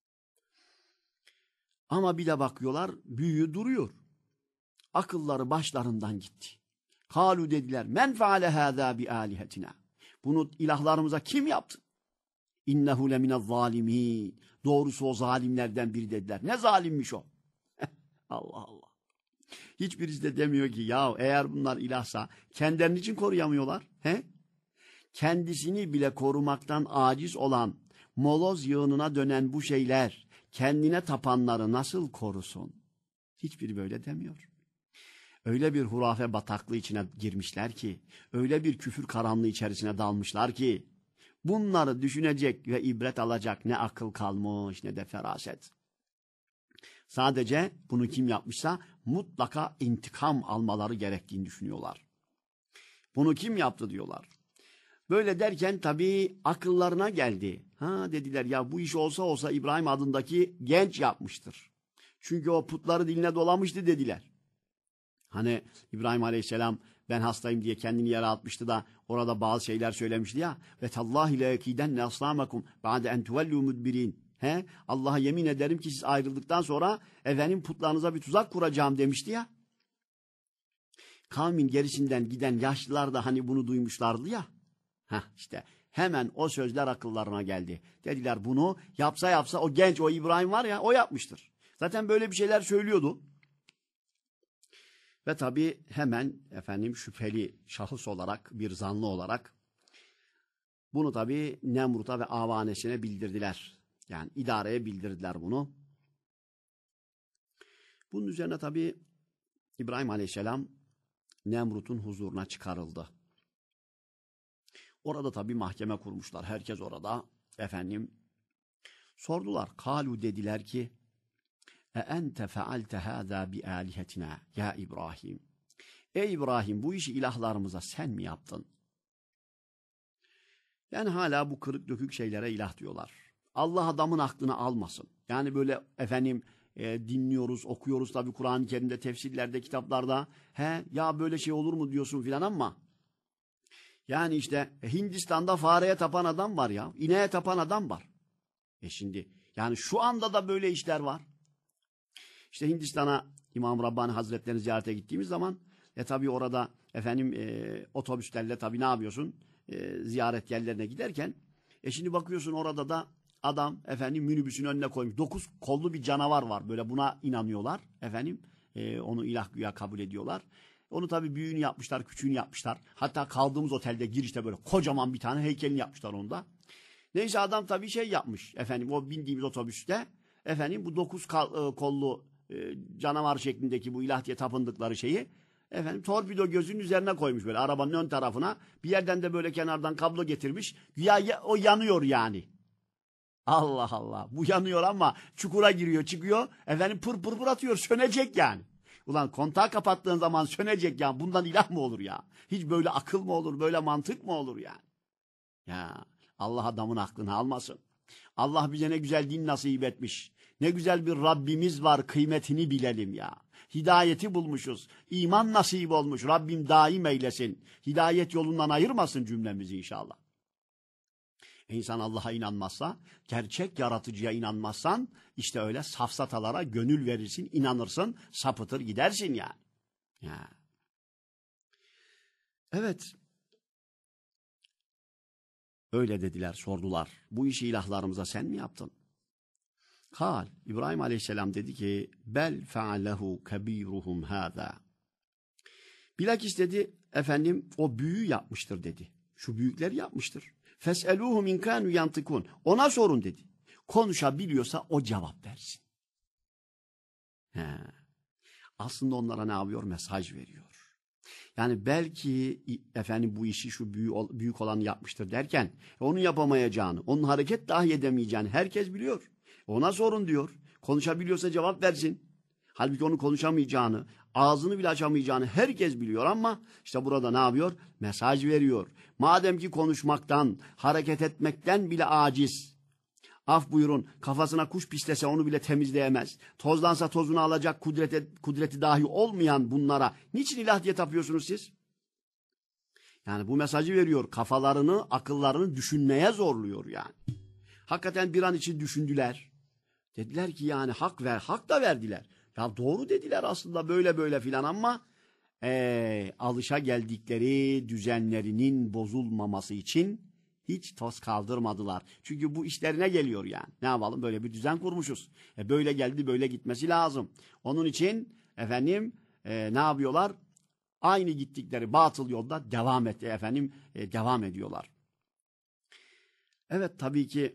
Ama bir de bakıyorlar büyüğü duruyor. Akılları başlarından gitti. Kalu dediler men feale hâzâ bi âlihetina. Bunu ilahlarımıza kim yaptı? İnnehu leminez zâlimîn. Doğrusu o zalimlerden biri dediler. Ne zalimmiş o? Allah Allah. Hiçbirisi de demiyor ki ya eğer bunlar ilahsa kendilerini için koruyamıyorlar. He? Kendisini bile korumaktan aciz olan moloz yığınına dönen bu şeyler kendine tapanları nasıl korusun? Hiçbiri böyle demiyor. Öyle bir hurafe bataklığı içine girmişler ki, öyle bir küfür karanlığı içerisine dalmışlar ki, bunları düşünecek ve ibret alacak ne akıl kalmış ne de feraset. Sadece bunu kim yapmışsa mutlaka intikam almaları gerektiğini düşünüyorlar. Bunu kim yaptı diyorlar. Böyle derken tabii akıllarına geldi. Ha dediler ya bu iş olsa olsa İbrahim adındaki genç yapmıştır. Çünkü o putları diline dolamıştı dediler. Hani İbrahim Aleyhisselam ben hastayım diye kendini yere atmıştı da orada bazı şeyler söylemişti ya. Ve tallahi le yekidenne aslamakum ba'de en tuvellu mudbirin. He? Allah'a yemin ederim ki siz ayrıldıktan sonra efendim putlarınıza bir tuzak kuracağım demişti ya. Kavmin gerisinden giden yaşlılar da hani bunu duymuşlardı ya. Heh işte hemen o sözler akıllarına geldi. Dediler bunu yapsa yapsa o genç o İbrahim var ya o yapmıştır. Zaten böyle bir şeyler söylüyordu. Ve tabii hemen efendim şüpheli şahıs olarak bir zanlı olarak Bunu tabi Nemrut'a ve avanesine bildirdiler. Yani idareye bildirdiler bunu. Bunun üzerine tabi İbrahim Aleyhisselam Nemrut'un huzuruna çıkarıldı. Orada tabi mahkeme kurmuşlar. Herkes orada. Efendim sordular. Kalu dediler ki e ente fealte hâzâ bi âlihetina ya İbrahim. Ey İbrahim, bu işi ilahlarımıza sen mi yaptın? Yani hala bu kırık dökük şeylere ilah diyorlar. Allah adamın aklını almasın. Yani böyle efendim e, dinliyoruz, okuyoruz tabi Kur'an-ı Kerim'de, tefsirlerde, kitaplarda. He ya böyle şey olur mu diyorsun filan ama yani işte Hindistan'da fareye tapan adam var ya, ineğe tapan adam var. E şimdi yani şu anda da böyle işler var. İşte Hindistan'a İmam Rabbani Hazretleri'ni ziyarete gittiğimiz zaman e tabi orada efendim e, otobüslerle tabi ne yapıyorsun? E, ziyaret yerlerine giderken e şimdi bakıyorsun orada da adam efendim minibüsün önüne koymuş. Dokuz kollu bir canavar var. Böyle buna inanıyorlar. Efendim e, onu ilah güya kabul ediyorlar. Onu tabi büyüğünü yapmışlar, küçüğünü yapmışlar. Hatta kaldığımız otelde girişte böyle kocaman bir tane heykelini yapmışlar onda. Neyse adam tabi şey yapmış. Efendim o bindiğimiz otobüste efendim bu dokuz kollu e, canavar şeklindeki bu ilah diye tapındıkları şeyi efendim torpido gözünün üzerine koymuş böyle arabanın ön tarafına. Bir yerden de böyle kenardan kablo getirmiş. Güya ya, o yanıyor yani. Allah Allah. Bu yanıyor ama çukura giriyor çıkıyor. Efendim pır pır pır atıyor. Sönecek yani. Ulan kontağı kapattığın zaman sönecek ya. Bundan ilah mı olur ya? Hiç böyle akıl mı olur? Böyle mantık mı olur yani? Ya Allah adamın aklını almasın. Allah bize ne güzel din nasip etmiş. Ne güzel bir Rabbimiz var, kıymetini bilelim ya. Hidayeti bulmuşuz. İman nasip olmuş. Rabbim daim eylesin. Hidayet yolundan ayırmasın cümlemizi inşallah. İnsan Allah'a inanmazsa, gerçek yaratıcıya inanmazsan, işte öyle safsatalara gönül verirsin, inanırsın, sapıtır gidersin yani. Ya. Evet. Öyle dediler, sordular. Bu işi ilahlarımıza sen mi yaptın? Kal, İbrahim Aleyhisselam dedi ki, bel fealehu kebiruhum hâzâ. Bilakis dedi, efendim o büyüğü yapmıştır dedi. Şu büyükleri yapmıştır. Fes'eluhum in kânû yantıkûn. Ona sorun dedi. Konuşabiliyorsa o cevap versin. He. Aslında onlara ne yapıyor? Mesaj veriyor. Yani belki efendim bu işi şu büyük, büyük olan yapmıştır derken onun yapamayacağını, onun hareket dahi edemeyeceğini herkes biliyor. Ona sorun diyor. Konuşabiliyorsa cevap versin. Halbuki onun konuşamayacağını, ağzını bile açamayacağını herkes biliyor ama işte burada ne yapıyor? Mesaj veriyor. Madem ki konuşmaktan, hareket etmekten bile aciz. Af buyurun, kafasına kuş pislese onu bile temizleyemez. Tozlansa tozunu alacak kudreti, kudreti dahi olmayan bunlara niçin ilah diye tapıyorsunuz siz? Yani bu mesajı veriyor. Kafalarını, akıllarını düşünmeye zorluyor yani. Hakikaten bir an için düşündüler. Dediler ki yani hak ver, hak da verdiler. Ya doğru dediler aslında böyle böyle filan ama ee, alışa geldikleri düzenlerinin bozulmaması için hiç toz kaldırmadılar. Çünkü bu işlerine geliyor yani. Ne yapalım? Böyle bir düzen kurmuşuz. E böyle geldi böyle gitmesi lazım. Onun için efendim e, ne yapıyorlar? Aynı gittikleri batıl yolda devam etti efendim e, devam ediyorlar. Evet tabii ki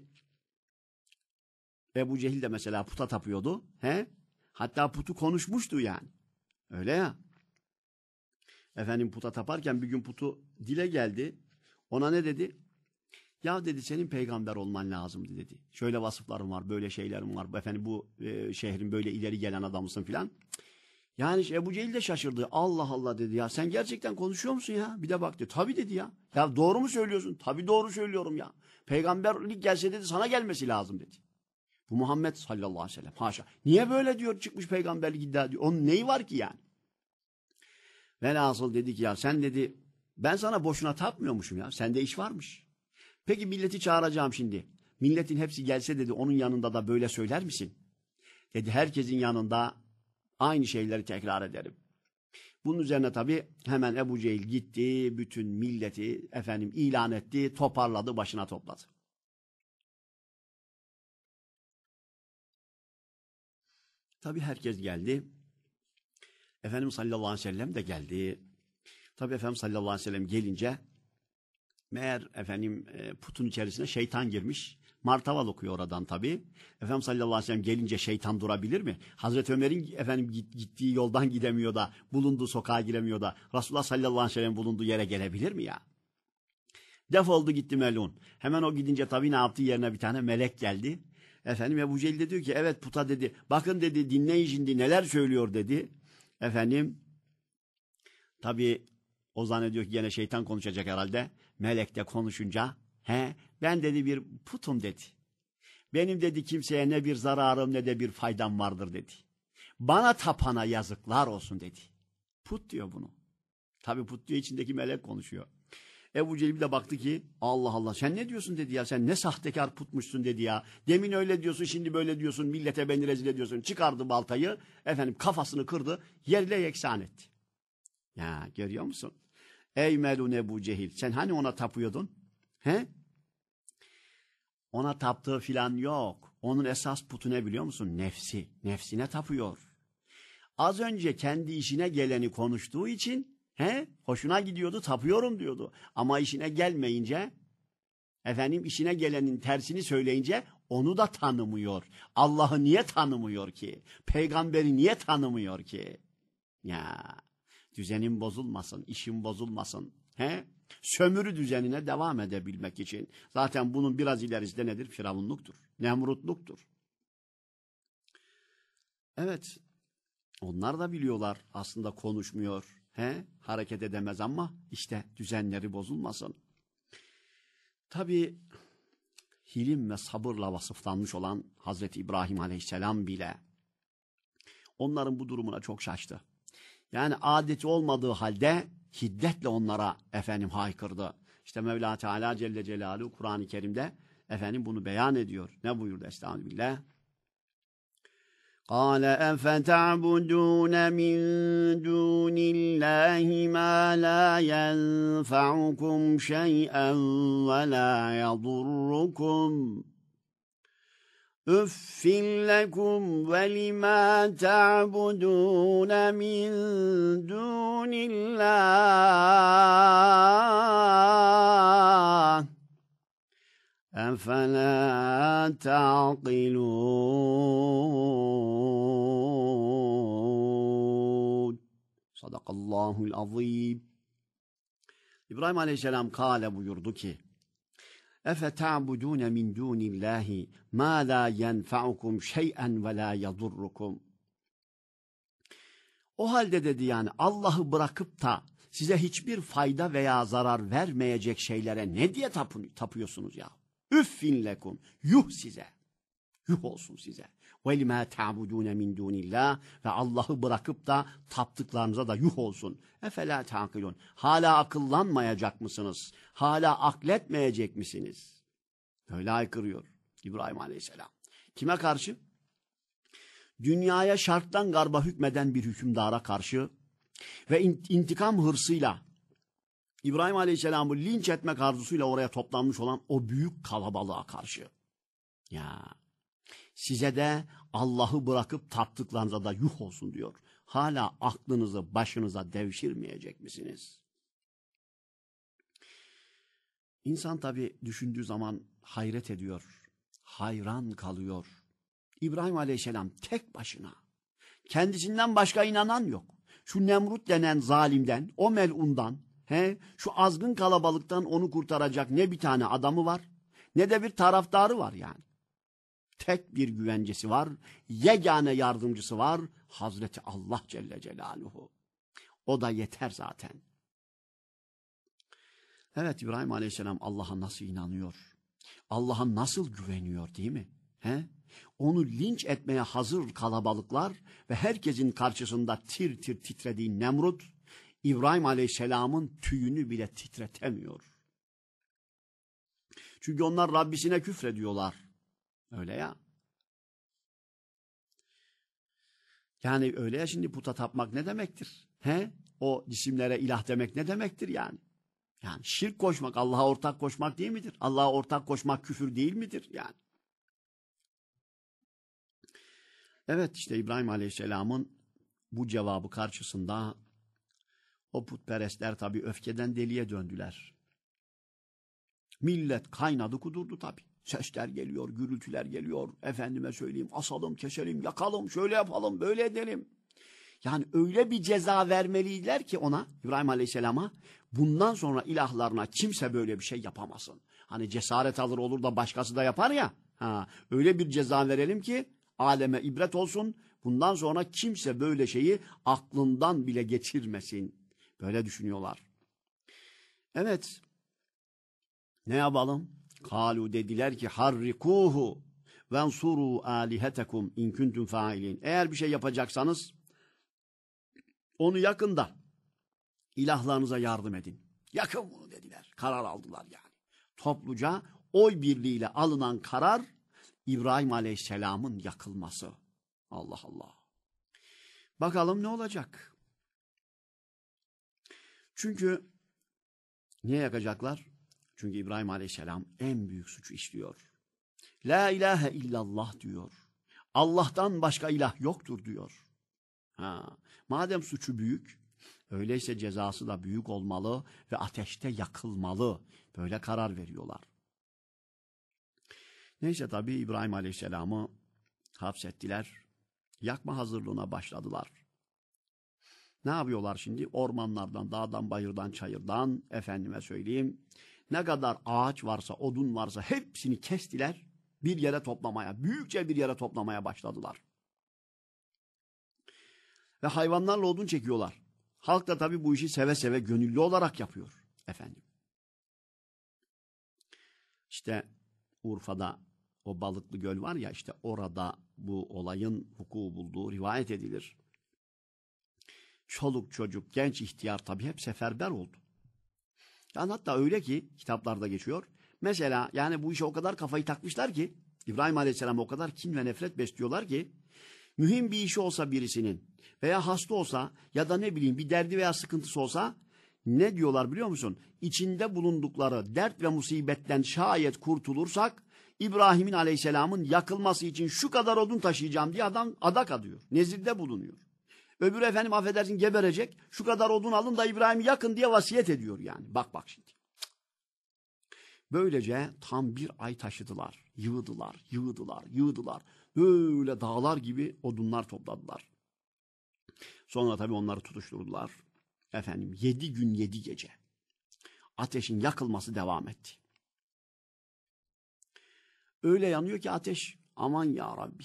Ebu Cehil de mesela puta tapıyordu. He? Hatta putu konuşmuştu yani. Öyle ya. Efendim puta taparken bir gün putu dile geldi. Ona ne dedi? Ya dedi senin peygamber olman lazımdı dedi. Şöyle vasıflarım var, böyle şeylerim var. Efendim bu e, şehrin böyle ileri gelen adamısın filan. Yani işte Ebu Cehil de şaşırdı. Allah Allah dedi ya sen gerçekten konuşuyor musun ya? Bir de bak dedi. Tabii dedi ya. Ya doğru mu söylüyorsun? Tabii doğru söylüyorum ya. Peygamberlik gelse dedi sana gelmesi lazım dedi. Bu Muhammed sallallahu aleyhi ve sellem haşa. Niye böyle diyor çıkmış peygamberlik iddia ediyor. Onun neyi var ki yani? Velhasıl dedi ki ya sen dedi ben sana boşuna tapmıyormuşum ya. Sende iş varmış. Peki milleti çağıracağım şimdi. Milletin hepsi gelse dedi onun yanında da böyle söyler misin? Dedi herkesin yanında aynı şeyleri tekrar ederim. Bunun üzerine tabii hemen Ebu Cehil gitti. Bütün milleti efendim ilan etti. Toparladı başına topladı. Tabii herkes geldi. Efendimiz sallallahu aleyhi ve sellem de geldi. Tabii Efendimiz sallallahu aleyhi ve sellem gelince Meğer efendim e, putun içerisine şeytan girmiş. Martaval okuyor oradan tabii. Efendimiz sallallahu aleyhi ve sellem gelince şeytan durabilir mi? Hazreti Ömer'in efendim gittiği yoldan gidemiyor da, bulunduğu sokağa giremiyor da, Resulullah sallallahu aleyhi ve sellem bulunduğu yere gelebilir mi ya? Defoldu gitti melun. Hemen o gidince tabii ne yaptı? Yerine bir tane melek geldi. Efendim Ebu Cehil de diyor ki evet puta dedi. Bakın dedi, dinleyin şimdi neler söylüyor dedi. Efendim tabii o zannediyor ki gene şeytan konuşacak herhalde. Melek de konuşunca he ben dedi bir putum dedi. Benim dedi kimseye ne bir zararım ne de bir faydam vardır dedi. Bana tapana yazıklar olsun dedi. Put diyor bunu. Tabii put diyor, içindeki melek konuşuyor. Ebu Cehil de baktı ki Allah Allah sen ne diyorsun dedi ya, sen ne sahtekar putmuşsun dedi ya. Demin öyle diyorsun şimdi böyle diyorsun, millete beni rezil ediyorsun. Çıkardı baltayı efendim kafasını kırdı, yerle yeksan etti. Ya görüyor musun? Ey melun Ebu Cehil, sen hani ona tapıyordun? He? Ona taptığı filan yok. Onun esas putu ne biliyor musun? Nefsi. Nefsine tapıyor. Az önce kendi işine geleni konuştuğu için he, hoşuna gidiyordu, tapıyorum diyordu. Ama işine gelmeyince, efendim işine gelenin tersini söyleyince onu da tanımıyor. Allah'ı niye tanımıyor ki? Peygamberi niye tanımıyor ki? Ya düzenin bozulmasın, işin bozulmasın. He? Sömürü düzenine devam edebilmek için. Zaten bunun biraz ilerisi de nedir? Firavunluktur, Nemrutluktur. Evet, onlar da biliyorlar aslında konuşmuyor. He? Hareket edemez ama işte düzenleri bozulmasın. Tabii hilim ve sabırla vasıflanmış olan Hazreti İbrahim Aleyhisselam bile onların bu durumuna çok şaştı. Yani adeti olmadığı halde hiddetle onlara efendim haykırdı. İşte Mevla Teala Celle Celaluhu Kur'an-ı Kerim'de efendim bunu beyan ediyor. Ne buyurdu? Estağfirullah. قال أفتعبدون من دون الله ما لا ينفعكم شيئا ولا يضركم أف لكم ولما تعبدون من دون الله أفلا تعقلون صدق الله العظيم. İbrahim Aleyhisselam kâle buyurdu ki اَفَتَعْبُدُونَ مِنْ دُونِ اللّٰهِ مَا لَا يَنْفَعُكُمْ شَيْئًا وَلَا يَضُرُّكُمْ. O halde dedi yani Allah'ı bırakıp da size hiçbir fayda veya zarar vermeyecek şeylere ne diye tapı tapıyorsunuz ya? Üffin lekum, yuh size, yuh olsun size. وَلِمَا تَعْبُدُونَ مِنْ دُونِ اللّٰهِ ve Allah'ı bırakıp da taptıklarınıza da yuh olsun. اَفَلَا تَعْقِلُونَ hala akıllanmayacak mısınız? Hala akletmeyecek misiniz? Öyle haykırıyor İbrahim Aleyhisselam. Kime karşı? Dünyaya şarttan garba hükmeden bir hükümdara karşı ve intikam hırsıyla İbrahim Aleyhisselam'ı linç etmek arzusuyla oraya toplanmış olan o büyük kalabalığa karşı. Ya size de Allah'ı bırakıp taptıklarınıza da yuh olsun diyor. Hala aklınızı başınıza devşirmeyecek misiniz? İnsan tabii düşündüğü zaman hayret ediyor, hayran kalıyor. İbrahim Aleyhisselam tek başına, kendisinden başka inanan yok. Şu Nemrut denen zalimden, o melundan, he, şu azgın kalabalıktan onu kurtaracak ne bir tane adamı var, ne de bir taraftarı var yani. Tek bir güvencesi var, yegane yardımcısı var, Hazreti Allah Celle Celaluhu. O da yeter zaten. Evet, İbrahim Aleyhisselam Allah'a nasıl inanıyor? Allah'a nasıl güveniyor değil mi? He? Onu linç etmeye hazır kalabalıklar ve herkesin karşısında tir tir titrediği Nemrut, İbrahim Aleyhisselam'ın tüyünü bile titretemiyor. Çünkü onlar Rabbisine küfrediyorlar. Öyle ya. Yani öyle ya, şimdi puta tapmak ne demektir? He? O cisimlere ilah demek ne demektir yani? Yani şirk koşmak, Allah'a ortak koşmak değil midir? Allah'a ortak koşmak küfür değil midir yani? Evet, işte İbrahim Aleyhisselam'ın bu cevabı karşısında o putperestler tabii öfkeden deliye döndüler. Millet kaynadı kudurdu tabii. Sesler geliyor, gürültüler geliyor. Efendime söyleyeyim, asalım, keselim, yakalım, şöyle yapalım, böyle edelim. Yani öyle bir ceza vermeliydiler ki ona, İbrahim Aleyhisselam'a, bundan sonra ilahlarına kimse böyle bir şey yapamasın. Hani cesaret alır olur da başkası da yapar ya. Ha, öyle bir ceza verelim ki aleme ibret olsun. Bundan sonra kimse böyle şeyi aklından bile geçirmesin. Böyle düşünüyorlar. Evet. Ne yapalım? Kalu dediler ki harrikuhu vensuru alihetekum in kuntum failin. Eğer bir şey yapacaksanız onu yakında ilahlarınıza yardım edin. Yakın bunu dediler. Karar aldılar yani. Topluca oy birliğiyle alınan karar İbrahim Aleyhisselam'ın yakılması. Allah Allah. Bakalım ne olacak? Çünkü niye yakacaklar? Çünkü İbrahim Aleyhisselam en büyük suçu işliyor. La ilahe illallah diyor. Allah'tan başka ilah yoktur diyor. Ha, madem suçu büyük, öyleyse cezası da büyük olmalı ve ateşte yakılmalı. Böyle karar veriyorlar. Neyse tabii İbrahim Aleyhisselam'ı hapsettiler. Yakma hazırlığına başladılar. Ne yapıyorlar şimdi? Ormanlardan, dağdan, bayırdan, çayırdan, efendime söyleyeyim, ne kadar ağaç varsa, odun varsa hepsini kestiler, bir yere toplamaya, büyükçe bir yere toplamaya başladılar. Ve hayvanlarla odun çekiyorlar. Halk da tabii bu işi seve seve, gönüllü olarak yapıyor efendim. İşte Urfa'da o Balıklı Göl var ya, işte orada bu olayın vuku bulduğu rivayet edilir. Çoluk çocuk, genç ihtiyar tabii hep seferber oldu. Yani hatta öyle ki kitaplarda geçiyor. Mesela yani bu işe o kadar kafayı takmışlar ki İbrahim Aleyhisselam'a o kadar kin ve nefret besliyorlar ki mühim bir işi olsa birisinin veya hasta olsa ya da ne bileyim bir derdi veya sıkıntısı olsa ne diyorlar biliyor musun? İçinde bulundukları dert ve musibetten şayet kurtulursak İbrahim'in Aleyhisselam'ın yakılması için şu kadar odun taşıyacağım diye adam adak adıyor. Nezirde bulunuyor. Öbürü efendim affedersin geberecek. Şu kadar odun alın da İbrahim'i yakın diye vasiyet ediyor yani. Bak bak şimdi. Böylece tam bir ay taşıdılar. Yığdılar, yığdılar, yığdılar. Böyle dağlar gibi odunlar topladılar. Sonra tabii onları tutuşturdular. Efendim yedi gün yedi gece. Ateşin yakılması devam etti. Öyle yanıyor ki ateş. Aman ya Rabbi.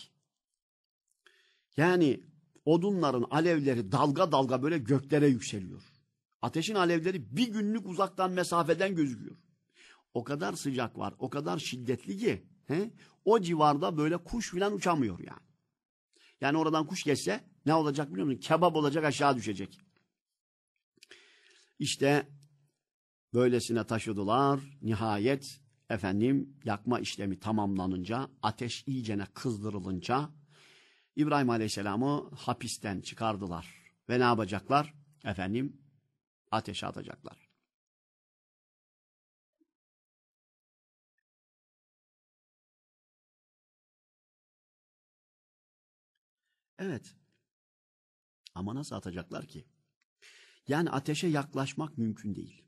Yani odunların alevleri dalga dalga böyle göklere yükseliyor. Ateşin alevleri bir günlük uzaktan mesafeden gözüküyor. O kadar sıcak var, o kadar şiddetli ki he, o civarda böyle kuş falan uçamıyor yani. Yani oradan kuş geçse ne olacak biliyor musun? Kebap olacak, aşağı düşecek. İşte böylesine taşıdılar. Nihayet efendim yakma işlemi tamamlanınca, ateş iyicene kızdırılınca İbrahim Aleyhisselam'ı hapisten çıkardılar. Ve ne yapacaklar? Efendim ateşe atacaklar. Evet. Ama nasıl atacaklar ki? Yani ateşe yaklaşmak mümkün değil.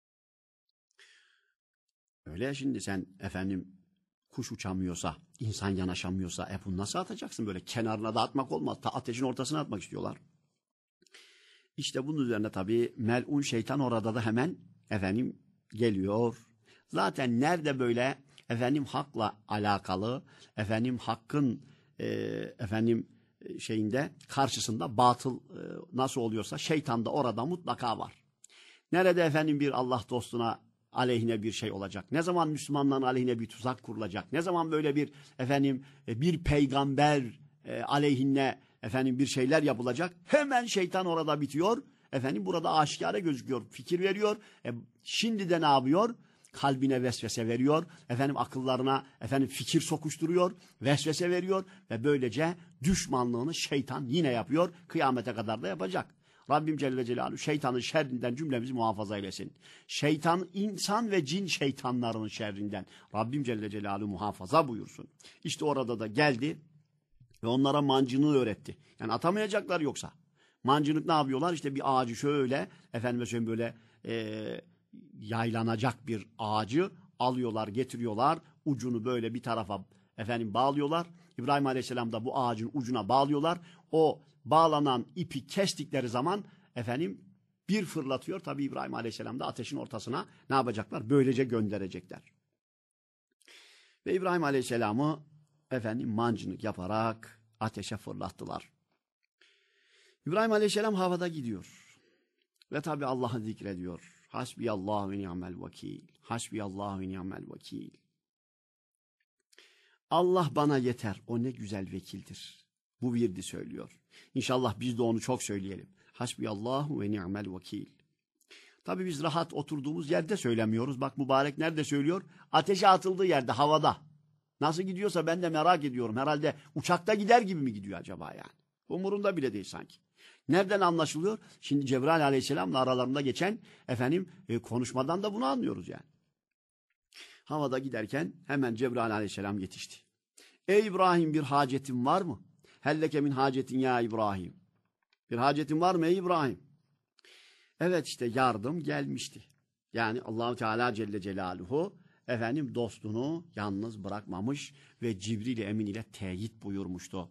Öyle ya şimdi sen efendim kuş uçamıyorsa, insan yanaşamıyorsa e bunu nasıl atacaksın? Böyle kenarına da atmak olmaz. Ta ateşin ortasına atmak istiyorlar. İşte bunun üzerine tabii melun şeytan orada da hemen efendim geliyor. Zaten nerede böyle efendim hakla alakalı, efendim hakkın e, efendim şeyinde karşısında batıl e, nasıl oluyorsa şeytan da orada mutlaka var. Nerede efendim bir Allah dostuna aleyhine bir şey olacak? Ne zaman Müslümanların aleyhine bir tuzak kurulacak? Ne zaman böyle bir efendim bir peygamber e, aleyhine efendim bir şeyler yapılacak? Hemen şeytan orada bitiyor. Efendim burada aşikare gözüküyor. Fikir veriyor. E, şimdi de ne yapıyor? Kalbine vesvese veriyor. Efendim akıllarına efendim fikir sokuşturuyor. Vesvese veriyor ve böylece düşmanlığını şeytan yine yapıyor. Kıyamete kadar da yapacak. Rabbim Celle Celaluhu şeytanın şerrinden cümlemizi muhafaza eylesin. Şeytan, insan ve cin şeytanlarının şerrinden Rabbim Celle Celaluhu muhafaza buyursun. İşte orada da geldi ve onlara mancınığı öğretti. Yani atamayacaklar yoksa. Mancınık ne yapıyorlar? İşte bir ağacı şöyle, efendime söyleyeyim böyle e, yaylanacak bir ağacı alıyorlar, getiriyorlar. Ucunu böyle bir tarafa efendim bağlıyorlar. İbrahim Aleyhisselam da bu ağacın ucuna bağlıyorlar. O bağlanan ipi kestikleri zaman efendim bir fırlatıyor. Tabii İbrahim Aleyhisselam da ateşin ortasına ne yapacaklar? Böylece gönderecekler. Ve İbrahim Aleyhisselam'ı efendim mancınık yaparak ateşe fırlattılar. İbrahim Aleyhisselam havada gidiyor. Ve tabii Allah'ı zikrediyor. Hasbiyallahu ve ni'mel vekil. Hasbiyallahu ve ni'mel vekil. Allah bana yeter. O ne güzel vekildir. Bu virdi söylüyor. İnşallah biz de onu çok söyleyelim. Hasbiyallahu ve ni'mel vekil. Tabii biz rahat oturduğumuz yerde söylemiyoruz. Bak mübarek nerede söylüyor? Ateşe atıldığı yerde, havada. Nasıl gidiyorsa ben de merak ediyorum. Herhalde uçakta gider gibi mi gidiyor acaba yani? Umurunda bile değil sanki. Nereden anlaşılıyor? Şimdi Cebrail Aleyhisselam'la aralarında geçen efendim e, konuşmadan da bunu anlıyoruz yani. Havada giderken hemen Cebrail Aleyhisselam yetişti. Ey İbrahim, bir hacetin var mı? Helleke min hacetin ya İbrahim. Bir hacetin var mı ey İbrahim? Evet, işte yardım gelmişti. Yani Allahu Teala Celle Celaluhu efendim dostunu yalnız bırakmamış ve Cibril Emin ile teyit buyurmuştu.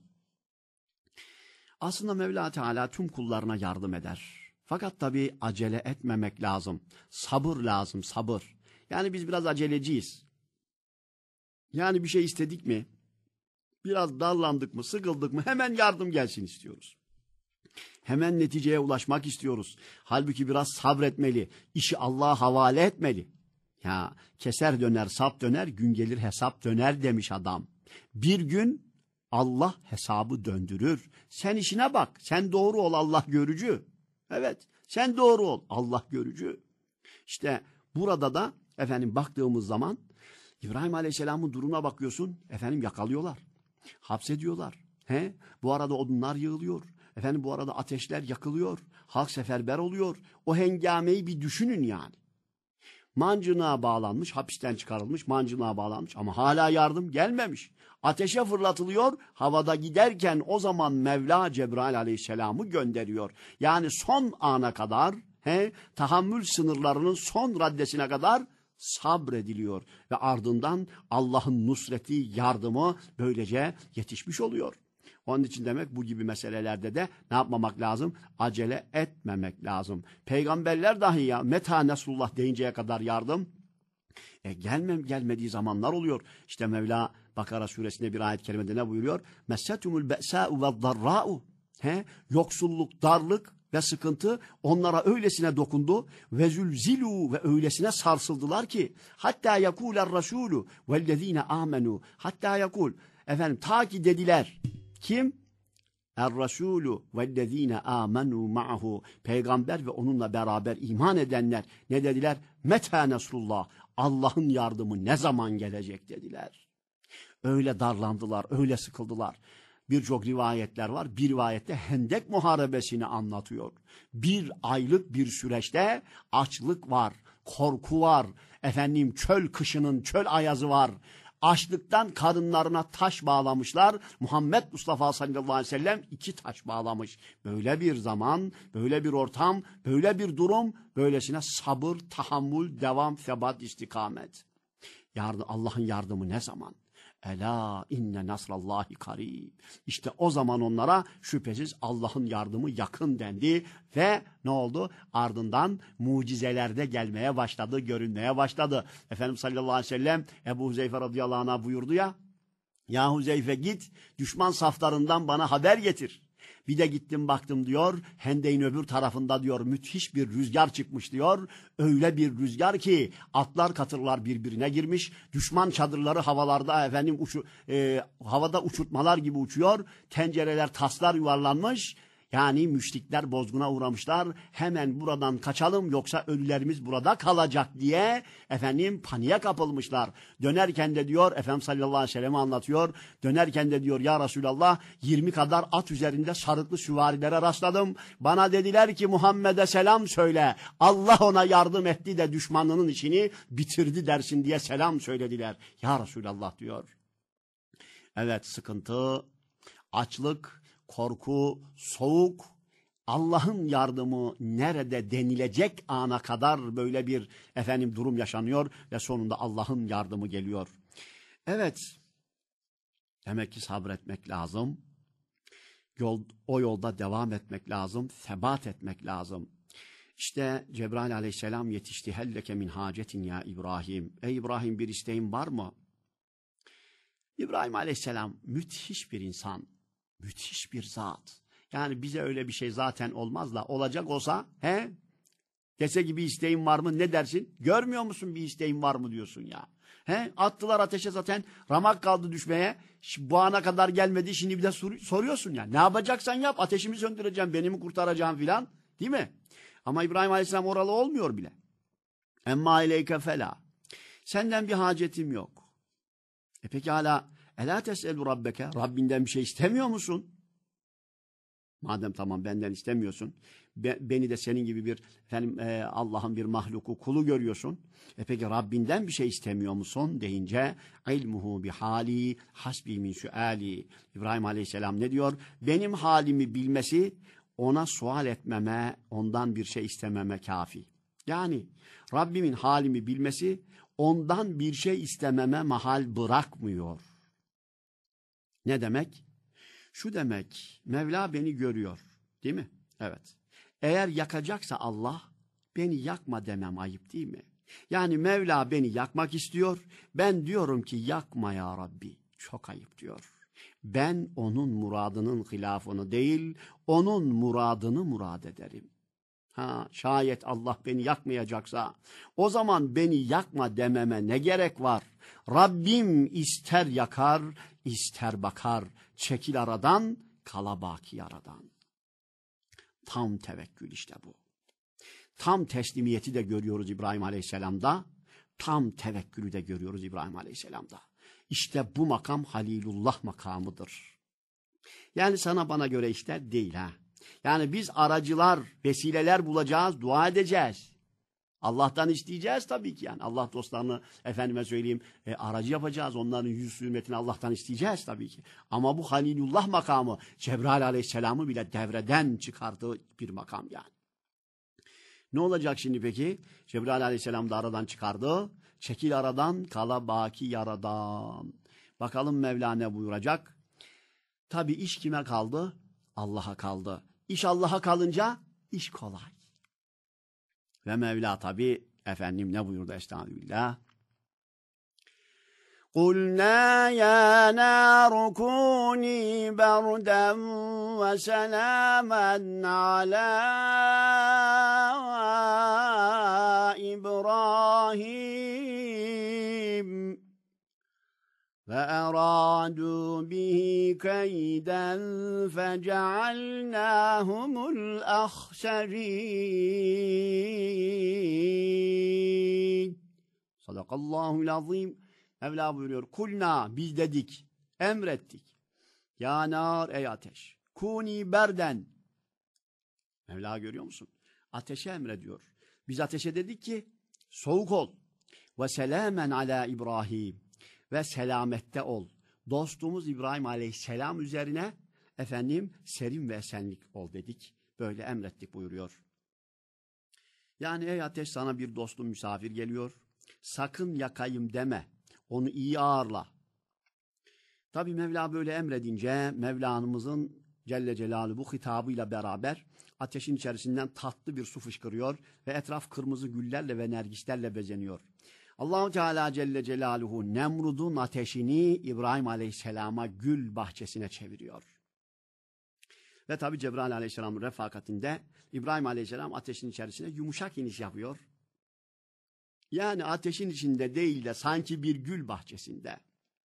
Aslında Mevla Teala tüm kullarına yardım eder. Fakat tabii acele etmemek lazım. Sabır lazım, sabır. Yani biz biraz aceleciyiz. Yani bir şey istedik mi, biraz darlandık mı, sıkıldık mı hemen yardım gelsin istiyoruz. Hemen neticeye ulaşmak istiyoruz. Halbuki biraz sabretmeli, işi Allah'a havale etmeli. Ya keser döner, sap döner, gün gelir hesap döner demiş adam. Bir gün Allah hesabı döndürür. Sen işine bak, sen doğru ol, Allah görücü. Evet, sen doğru ol, Allah görücü. İşte burada da efendim baktığımız zaman İbrahim Aleyhisselam'ın durumuna bakıyorsun, efendim yakalıyorlar, hapsediyorlar. He? Bu arada odunlar yığılıyor. Efendim bu arada ateşler yakılıyor. Halk seferber oluyor. O hengameyi bir düşünün yani. Mancınığa bağlanmış, hapisten çıkarılmış, mancınığa bağlanmış ama hala yardım gelmemiş. Ateşe fırlatılıyor, havada giderken o zaman Mevla Cebrail Aleyhisselam'ı gönderiyor. Yani son ana kadar, he, tahammül sınırlarının son raddesine kadar sabrediliyor. Ve ardından Allah'ın nusreti, yardımı böylece yetişmiş oluyor. Onun için demek bu gibi meselelerde de ne yapmamak lazım? Acele etmemek lazım. Peygamberler dahi ya meta Nasrullah deyinceye kadar yardım e, gelmem gelmediği zamanlar oluyor. İşte Mevla Bakara suresinde bir ayet-i kerimede ne buyuruyor? Messetumul be'sâ'u ve'd-darrâ'u. He? Yoksulluk, darlık ve sıkıntı onlara öylesine dokundu ve zülzilu ve öylesine sarsıldılar ki hatta yakuler rasulü vellezine amenu hatta yakul efendim ta ki dediler. Kim? Er-Rasulü vellezine amenu ma'hu. Peygamber ve onunla beraber iman edenler ne dediler? Meta Nasrullah. Allah'ın yardımı ne zaman gelecek dediler. Öyle darlandılar, öyle sıkıldılar. Birçok rivayetler var. Bir rivayette Hendek Muharebesini anlatıyor. Bir aylık bir süreçte açlık var, korku var. Efendim çöl kışının çöl ayazı var. Açlıktan kadınlarına taş bağlamışlar. Muhammed Mustafa sallallahu aleyhi ve sellem iki taş bağlamış. Böyle bir zaman, böyle bir ortam, böyle bir durum, böylesine sabır, tahammül, devam, sebat, istikamet. Yardım, Allah'ın yardımı ne zaman? Ela inne nasrallahi karib. İşte o zaman onlara şüphesiz Allah'ın yardımı yakın dendi ve ne oldu? Ardından mucizeler de gelmeye başladı, görünmeye başladı. Efendimiz sallallahu aleyhi ve sellem Ebu Huzeyfe radıyallahu anh'a buyurdu ya, ya Huzeyfe git düşman saflarından bana haber getir. Bir de gittim baktım diyor, Hendek'in öbür tarafında diyor müthiş bir rüzgar çıkmış diyor. Öyle bir rüzgar ki atlar katırlar birbirine girmiş. Düşman çadırları havalarda efendim uçu, e, havada uçurtmalar gibi uçuyor. Tencereler, taslar yuvarlanmış. Yani müşrikler bozguna uğramışlar. Hemen buradan kaçalım yoksa ölülerimiz burada kalacak diye efendim paniğe kapılmışlar. Dönerken de diyor Efendimiz sallallahu aleyhi ve sellem anlatıyor. Dönerken de diyor ya Resulallah yirmi kadar at üzerinde sarıklı süvarilere rastladım. Bana dediler ki Muhammed'e selam söyle. Allah ona yardım etti de düşmanının işini bitirdi dersin diye selam söylediler. Ya Resulallah diyor. Evet, sıkıntı, açlık, korku, soğuk, Allah'ın yardımı nerede denilecek ana kadar böyle bir efendim durum yaşanıyor ve sonunda Allah'ın yardımı geliyor. Evet, demek ki sabretmek lazım. Yol, o yolda devam etmek lazım, sebat etmek lazım. İşte Cebrail aleyhisselam yetişti. Helleke min hacetin ya İbrahim. Ey İbrahim, bir isteğin var mı? İbrahim aleyhisselam müthiş bir insan, müthiş bir zat. Yani bize öyle bir şey zaten olmaz da olacak olsa he? Dese gibi isteğin var mı, ne dersin? Görmüyor musun bir isteğin var mı diyorsun ya. He? Attılar ateşe, zaten ramak kaldı düşmeye. Bu ana kadar gelmedi, şimdi bir de sor soruyorsun ya. Ne yapacaksan yap, ateşimi söndüreceğim, beni mi kurtaracağım filan, değil mi? Ama İbrahim aleyhisselam oralı olmuyor bile. Emma ileyke fela. Senden bir hacetim yok. E peki hala elâ tes'elu rabbeke, Rabbinden bir şey istemiyor musun? Madem tamam benden istemiyorsun, be, beni de senin gibi bir efendim e, Allah'ın bir mahluku, kulu görüyorsun. E peki Rabbinden bir şey istemiyor musun deyince ilmuhu bi hali hasbi min suali. İbrahim aleyhisselam ne diyor? Benim halimi bilmesi ona sual etmeme, ondan bir şey istememe kafi. Yani Rabbimin halimi bilmesi ondan bir şey istememe mahal bırakmıyor. Ne demek? Şu demek, Mevla beni görüyor, değil mi? Evet. Eğer yakacaksa Allah, beni yakma demem ayıp değil mi? Yani Mevla beni yakmak istiyor, ben diyorum ki yakma ya Rabbi, çok ayıp diyor. Ben onun muradının hilafını değil, onun muradını murad ederim. Ha, şayet Allah beni yakmayacaksa, o zaman beni yakma dememe ne gerek var? Rabbim ister yakar, ister bakar, çekil aradan, kala baki aradan. Tam tevekkül işte bu. Tam teslimiyeti de görüyoruz İbrahim Aleyhisselam'da, tam tevekkülü de görüyoruz İbrahim Aleyhisselam'da. İşte bu makam Halilullah makamıdır. Yani sana bana göre işte değil ha. Yani biz aracılar, vesileler bulacağız, dua edeceğiz. Allah'tan isteyeceğiz tabii ki yani. Allah dostlarını efendime söyleyeyim e, aracı yapacağız. Onların yüz hürmetini Allah'tan isteyeceğiz tabii ki. Ama bu Halilullah makamı Cebrail aleyhisselamı bile devreden çıkardığı bir makam yani. Ne olacak şimdi peki? Cebrail aleyhisselam da aradan çıkardı. Çekil aradan, kala baki yaradan. Bakalım Mevla ne buyuracak? Tabii iş kime kaldı? Allah'a kaldı. İş Allah'a kalınca iş kolay. Ve Mevla tabi efendim ne buyurdu? Estağfirullah. قُلْنَا يَا نَارُ كُونِي بَرْدًا وَسَلَامًا عَلَى إِبْرَاهِيمَ فَأَرَادُوا بِهِ كَيْدًا فَجَعَلْنَاهُمُ الْأَخْسَرِينَ. Sadakallahul azim. Mevla buyuruyor. Kulna, biz dedik, emrettik. Ya nar, ey ateş. Kuni berden. Mevla görüyor musun? Ateşe emrediyor. Biz ateşe dedik ki soğuk ol. Ve selamen ala İbrahim. Ve selamette ol. Dostumuz İbrahim aleyhisselam üzerine efendim serin ve esenlik ol dedik. Böyle emrettik buyuruyor. Yani ey ateş, sana bir dostum misafir geliyor. Sakın yakayım deme. Onu iyi ağırla. Tabi Mevla böyle emredince Mevlamızın Celle Celaluhu bu hitabıyla beraber ateşin içerisinden tatlı bir su fışkırıyor ve etraf kırmızı güllerle ve nergislerle bezeniyor. Allah-u Teala Celle Celaluhu Nemrud'un ateşini İbrahim Aleyhisselam'a gül bahçesine çeviriyor. Ve tabi Cebrail Aleyhisselam'ın refakatinde İbrahim Aleyhisselam ateşin içerisine yumuşak iniş yapıyor. Yani ateşin içinde değil de sanki bir gül bahçesinde.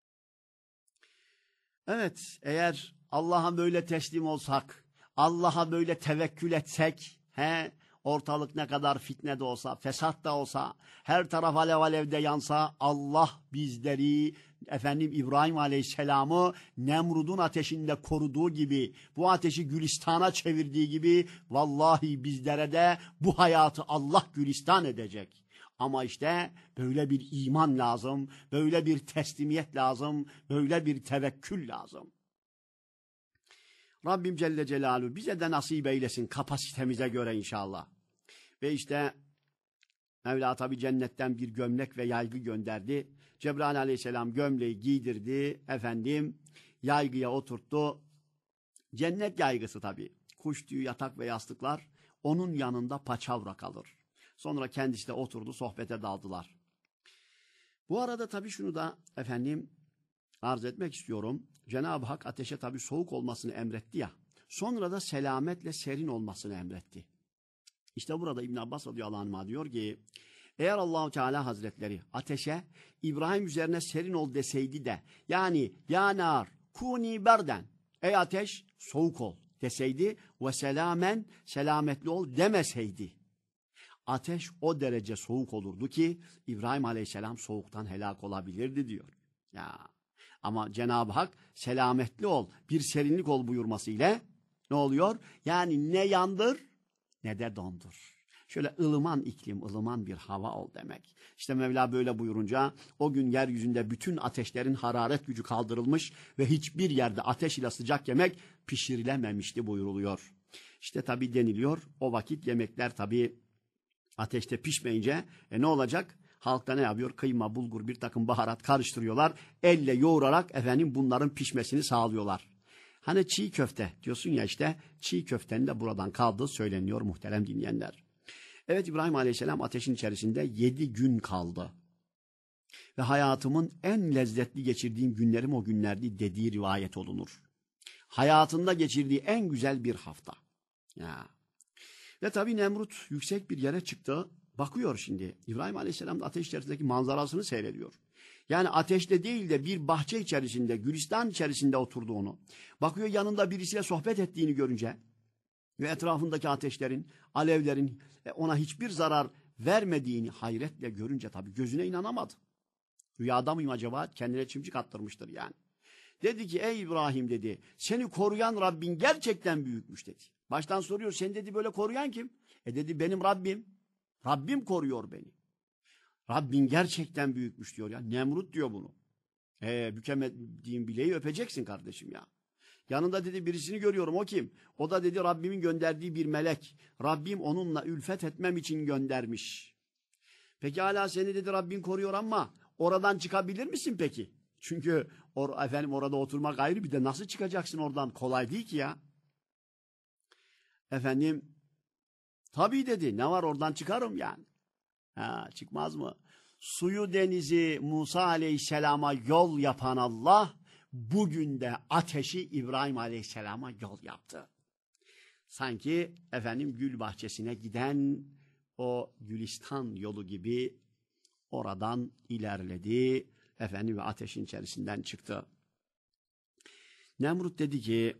Evet, eğer Allah'a böyle teslim olsak, Allah'a böyle tevekkül etsek, he, ortalık ne kadar fitne de olsa, fesat da olsa, her taraf alev alevde yansa, Allah bizleri, efendim İbrahim Aleyhisselam'ı Nemrud'un ateşinde koruduğu gibi, bu ateşi Gülistan'a çevirdiği gibi, vallahi bizlere de bu hayatı Allah Gülistan edecek. Ama işte böyle bir iman lazım, böyle bir teslimiyet lazım, böyle bir tevekkül lazım. Rabbim Celle Celaluhu bize de nasip eylesin kapasitemize göre inşallah. Ve işte Mevla tabi cennetten bir gömlek ve yaygı gönderdi. Cebrail aleyhisselam gömleği giydirdi. Efendim yaygıya oturttu. Cennet yaygısı tabi. Kuş tüyü, yatak ve yastıklar onun yanında paçavra kalır. Sonra kendisi de oturdu, sohbete daldılar. Bu arada tabi şunu da efendim arz etmek istiyorum. Cenab-ı Hak ateşe tabi soğuk olmasını emretti ya. Sonra da selametle serin olmasını emretti. İşte burada İbn Abbas radıyallahu anh diyor ki eğer Allah-u Teala Hazretleri ateşe İbrahim üzerine serin ol deseydi de yani ya nar kuni berden ey ateş soğuk ol deseydi ve selamen selametli ol demeseydi ateş o derece soğuk olurdu ki İbrahim aleyhisselam soğuktan helak olabilirdi diyor. Ya ama Cenab-ı Hak selametli ol bir serinlik ol buyurması ile ne oluyor? Yani ne yandır ne de dondur. Şöyle ılıman iklim, ılıman bir hava ol demek. İşte Mevla böyle buyurunca o gün yeryüzünde bütün ateşlerin hararet gücü kaldırılmış ve hiçbir yerde ateş ile sıcak yemek pişirilememişti buyuruluyor. İşte tabi deniliyor o vakit yemekler tabi ateşte pişmeyince e ne olacak? Halkta ne yapıyor? Kıyma, bulgur, bir takım baharat karıştırıyorlar. Elle yoğurarak efendim bunların pişmesini sağlıyorlar. Hani çiğ köfte diyorsun ya işte çiğ köftenin de buradan kaldığı söyleniyor muhterem dinleyenler. Evet İbrahim Aleyhisselam ateşin içerisinde yedi gün kaldı. Ve hayatımın en lezzetli geçirdiğim günlerim o günlerdi dediği rivayet olunur. Hayatında geçirdiği en güzel bir hafta. Ya. Ve tabii Nemrut yüksek bir yere çıktı. Bakıyor şimdi İbrahim Aleyhisselam da ateş içerisindeki manzarasını seyrediyor. Yani ateşte değil de bir bahçe içerisinde, gülistan içerisinde oturduğunu, bakıyor yanında birisiyle sohbet ettiğini görünce ve etrafındaki ateşlerin, alevlerin ona hiçbir zarar vermediğini hayretle görünce tabii gözüne inanamadı. Rüyada mıyım acaba? Kendine çimcik attırmıştır yani. Dedi ki ey İbrahim dedi, seni koruyan Rabbin gerçekten büyükmüş dedi. Baştan soruyor, seni dedi böyle koruyan kim? E dedi benim Rabbim. Rabbim koruyor beni. Rabbin gerçekten büyükmüş diyor ya. Nemrut diyor bunu. E bükemediğin bileği öpeceksin kardeşim ya. Yanında dedi birisini görüyorum, o kim? O da dedi Rabbimin gönderdiği bir melek. Rabbim onunla ülfet etmem için göndermiş. Peki hala seni dedi Rabbin koruyor ama oradan çıkabilir misin peki? Çünkü or efendim orada oturmak ayrı, bir de nasıl çıkacaksın oradan? Kolay değil ki ya. Efendim tabii dedi, ne var oradan çıkarım yani. Ha, çıkmaz mı? Suyu denizi Musa Aleyhisselam'a yol yapan Allah bugün de ateşi İbrahim Aleyhisselam'a yol yaptı. Sanki efendim gül bahçesine giden o gülistan yolu gibi oradan ilerledi efendim ve ateşin içerisinden çıktı. Nemrut dedi ki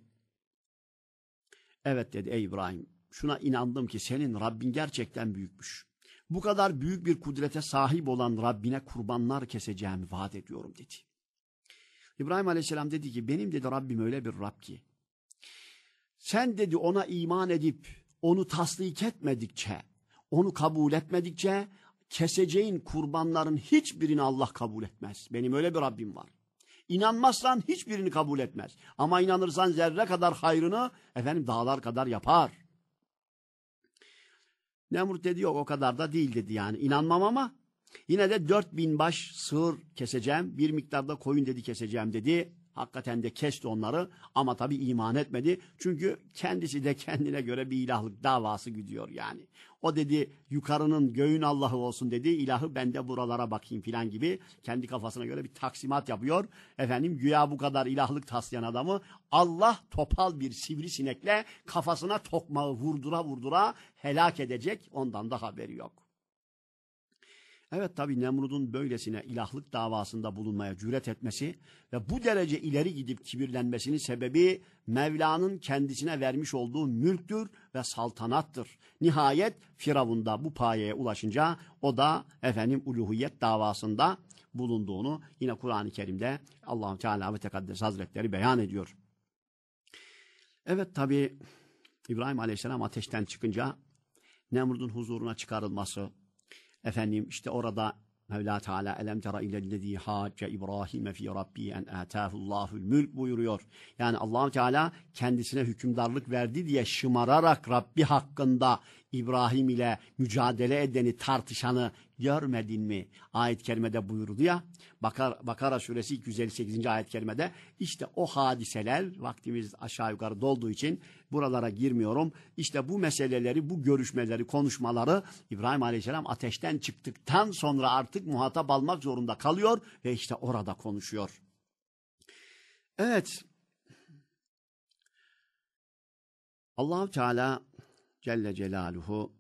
evet dedi ey İbrahim, şuna inandım ki senin Rabbin gerçekten büyükmüş. Bu kadar büyük bir kudrete sahip olan Rabbine kurbanlar keseceğimi vaat ediyorum dedi. İbrahim Aleyhisselam dedi ki benim dedi Rabbim öyle bir Rab ki sen dedi ona iman edip onu tasdik etmedikçe, onu kabul etmedikçe keseceğin kurbanların hiçbirini Allah kabul etmez. Benim öyle bir Rabbim var. İnanmazsan hiçbirini kabul etmez. Ama inanırsan zerre kadar hayrını efendim dağlar kadar yapar. Nemrut dedi yok o kadar da değil dedi yani. İnanmam ama yine de dört bin baş sığır keseceğim. Bir miktarda koyun dedi keseceğim dedi. Hakikaten de kesti onları ama tabii iman etmedi. Çünkü kendisi de kendine göre bir ilahlık davası gidiyor yani. O dedi yukarının göğün Allah'ı olsun dedi. İlahı ben de buralara bakayım filan gibi kendi kafasına göre bir taksimat yapıyor. Efendim güya bu kadar ilahlık taslayan adamı Allah topal bir sivrisinekle kafasına tokmağı vurdura vurdura helak edecek, ondan da haberi yok. Evet tabi Nemrud'un böylesine ilahlık davasında bulunmaya cüret etmesi ve bu derece ileri gidip kibirlenmesinin sebebi Mevla'nın kendisine vermiş olduğu mülktür ve saltanattır. Nihayet Firavun da bu payeye ulaşınca o da efendim uluhiyet davasında bulunduğunu yine Kur'an-ı Kerim'de Allah-u Teala ve Tekaddes Hazretleri beyan ediyor. Evet tabi İbrahim Aleyhisselam ateşten çıkınca Nemrud'un huzuruna çıkarılması, efendim işte orada Mevla Teala elem tera ilellezî hâcce İbrahim fî rabbi en âtâhullâhul mülk buyuruyor. Yani Allah Teala kendisine hükümdarlık verdi diye şımararak Rabbi hakkında İbrahim ile mücadele edeni, tartışanı görmedin mi? Ayet-i kerimede buyurdu ya. Bakara, Bakara suresi iki yüz elli sekizinci ayet-i kerimede işte o hadiseler, vaktimiz aşağı yukarı dolduğu için buralara girmiyorum. İşte bu meseleleri, bu görüşmeleri, konuşmaları İbrahim Aleyhisselam ateşten çıktıktan sonra artık muhatap almak zorunda kalıyor ve işte orada konuşuyor. Evet. Allah-u Teala Celle Celaluhu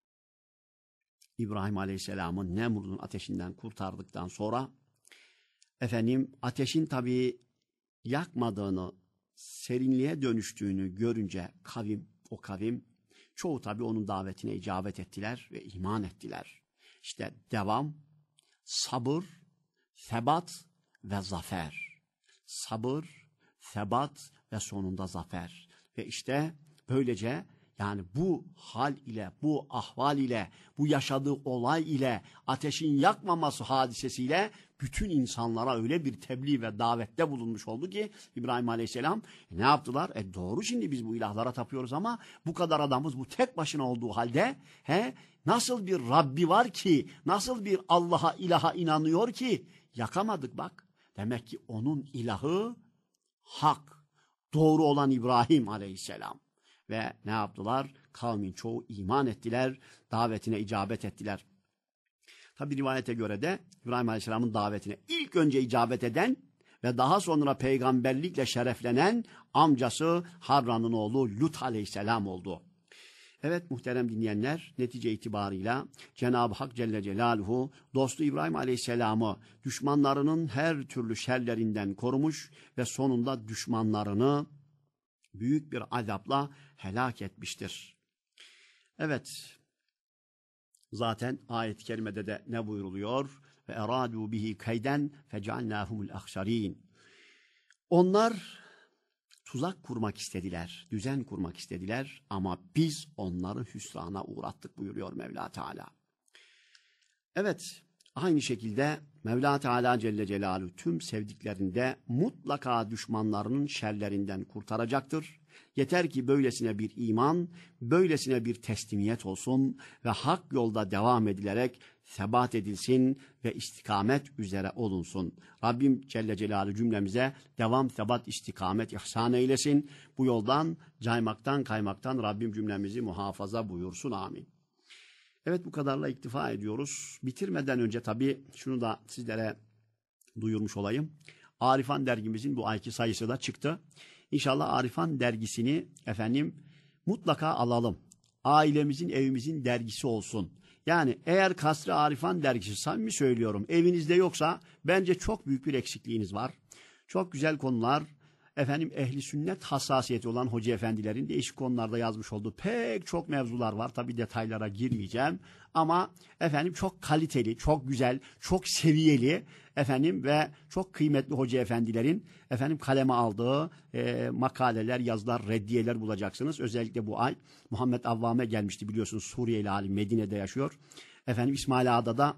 İbrahim Aleyhisselam'ı Nemrud'un ateşinden kurtardıktan sonra efendim ateşin tabii yakmadığını, serinliğe dönüştüğünü görünce kavim, o kavim çoğu tabii onun davetine icabet ettiler ve iman ettiler. İşte devam, sabır, sebat ve zafer. Sabır, sebat ve sonunda zafer. Ve işte böylece yani bu hal ile, bu ahval ile, bu yaşadığı olay ile, ateşin yakmaması hadisesiyle bütün insanlara öyle bir tebliğ ve davette bulunmuş oldu ki İbrahim Aleyhisselam e, ne yaptılar? E doğru, şimdi biz bu ilahlara tapıyoruz ama bu kadar adamız bu tek başına olduğu halde he, nasıl bir Rabbi var ki, nasıl bir Allah'a, ilaha inanıyor ki yakamadık bak. Demek ki onun ilahı hak, doğru olan İbrahim Aleyhisselam. Ve ne yaptılar? Kavmin çoğu iman ettiler, davetine icabet ettiler. Tabi rivayete göre de İbrahim Aleyhisselam'ın davetine ilk önce icabet eden ve daha sonra peygamberlikle şereflenen amcası Harran'ın oğlu Lut Aleyhisselam oldu. Evet muhterem dinleyenler, netice itibarıyla Cenab-ı Hak Celle Celaluhu dostu İbrahim Aleyhisselam'ı düşmanlarının her türlü şerlerinden korumuş ve sonunda düşmanlarını büyük bir azapla helak etmiştir. Evet, zaten ayet-i kerimede de ne buyruluyor? Ve eradu bihi kayden fecealnahumul ahsarin. Onlar tuzak kurmak istediler, düzen kurmak istediler ama biz onları hüsrana uğrattık buyuruyor Mevla Teala. Evet, aynı şekilde Mevla Teala Celle Celaluhu tüm sevdiklerinde mutlaka düşmanlarının şerlerinden kurtaracaktır. Yeter ki böylesine bir iman, böylesine bir teslimiyet olsun ve hak yolda devam edilerek sebat edilsin ve istikamet üzere olunsun. Rabbim Celle Celaluhu cümlemize devam, sebat, istikamet ihsan eylesin. Bu yoldan caymaktan, kaymaktan Rabbim cümlemizi muhafaza buyursun. Amin. Evet, bu kadarla iktifa ediyoruz. Bitirmeden önce tabii şunu da sizlere duyurmuş olayım. Arifan dergimizin bu ayki sayısı da çıktı. İnşallah Arifan dergisini efendim mutlaka alalım. Ailemizin, evimizin dergisi olsun. Yani eğer Kasr-ı Arifan dergisi, samimi söylüyorum, evinizde yoksa bence çok büyük bir eksikliğiniz var. Çok güzel konular, efendim ehli sünnet hassasiyeti olan hoca efendilerin değişik konularda yazmış olduğu pek çok mevzular var. Tabii detaylara girmeyeceğim ama efendim çok kaliteli, çok güzel, çok seviyeli efendim ve çok kıymetli hoca efendilerin efendim kaleme aldığı e, makaleler, yazılar, reddiyeler bulacaksınız. Özellikle bu ay Muhammed Avvame gelmişti, biliyorsunuz, Suriyeli alim, Medine'de yaşıyor. Efendim İsmail Ağa'da da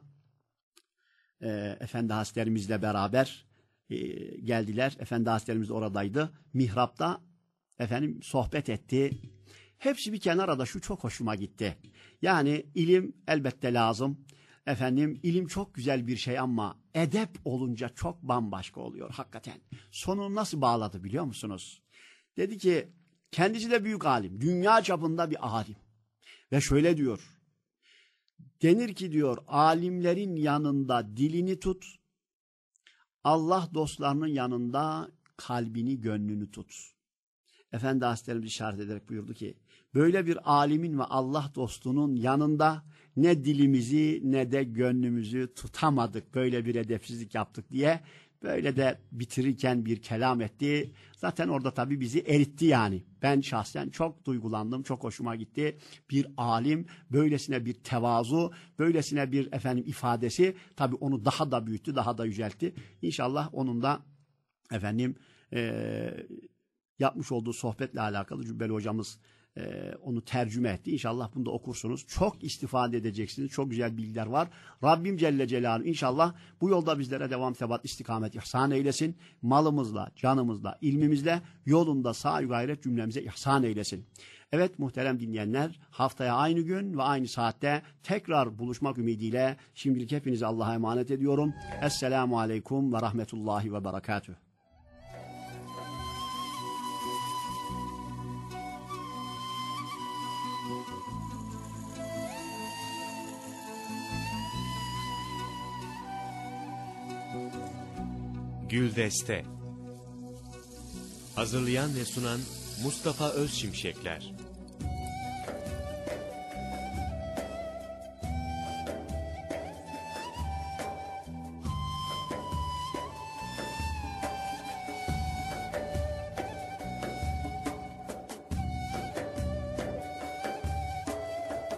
e, efendi haslerimizle beraber e, geldiler. Efendi haslerimiz oradaydı. Mihrap'ta efendim sohbet etti. Hepsi bir kenara, şu çok hoşuma gitti. Yani ilim elbette lazım. Efendim ilim çok güzel bir şey ama edep olunca çok bambaşka oluyor hakikaten. Sonunu nasıl bağladı biliyor musunuz? Dedi ki kendisi de büyük alim, dünya çapında bir alim. Ve şöyle diyor, denir ki diyor, alimlerin yanında dilini tut, Allah dostlarının yanında kalbini, gönlünü tut. Efendi Hazretlerimiz işaret ederek buyurdu ki, böyle bir alimin ve Allah dostunun yanında ne dilimizi ne de gönlümüzü tutamadık, böyle bir edepsizlik yaptık diye böyle de bitirirken bir kelam etti. Zaten orada tabii bizi eritti yani. Ben şahsen çok duygulandım, çok hoşuma gitti. Bir alim, böylesine bir tevazu, böylesine bir efendim ifadesi tabii onu daha da büyüttü, daha da yüceltti. İnşallah onun da efendim eee yapmış olduğu sohbetle alakalı Cübbeli hocamız e, onu tercüme etti. İnşallah bunu da okursunuz. Çok istifade edeceksiniz. Çok güzel bilgiler var. Rabbim Celle Celaluhu inşallah bu yolda bizlere devam, sebat, istikamet ihsan eylesin. Malımızla, canımızla, ilmimizle yolunda sa'i gayret cümlemize ihsan eylesin. Evet muhterem dinleyenler, haftaya aynı gün ve aynı saatte tekrar buluşmak ümidiyle şimdilik hepinizi Allah'a emanet ediyorum. Esselamu aleyküm ve rahmetullahi ve berekatüh. Güldeste. Hazırlayan ve sunan Mustafa Özşimşekler.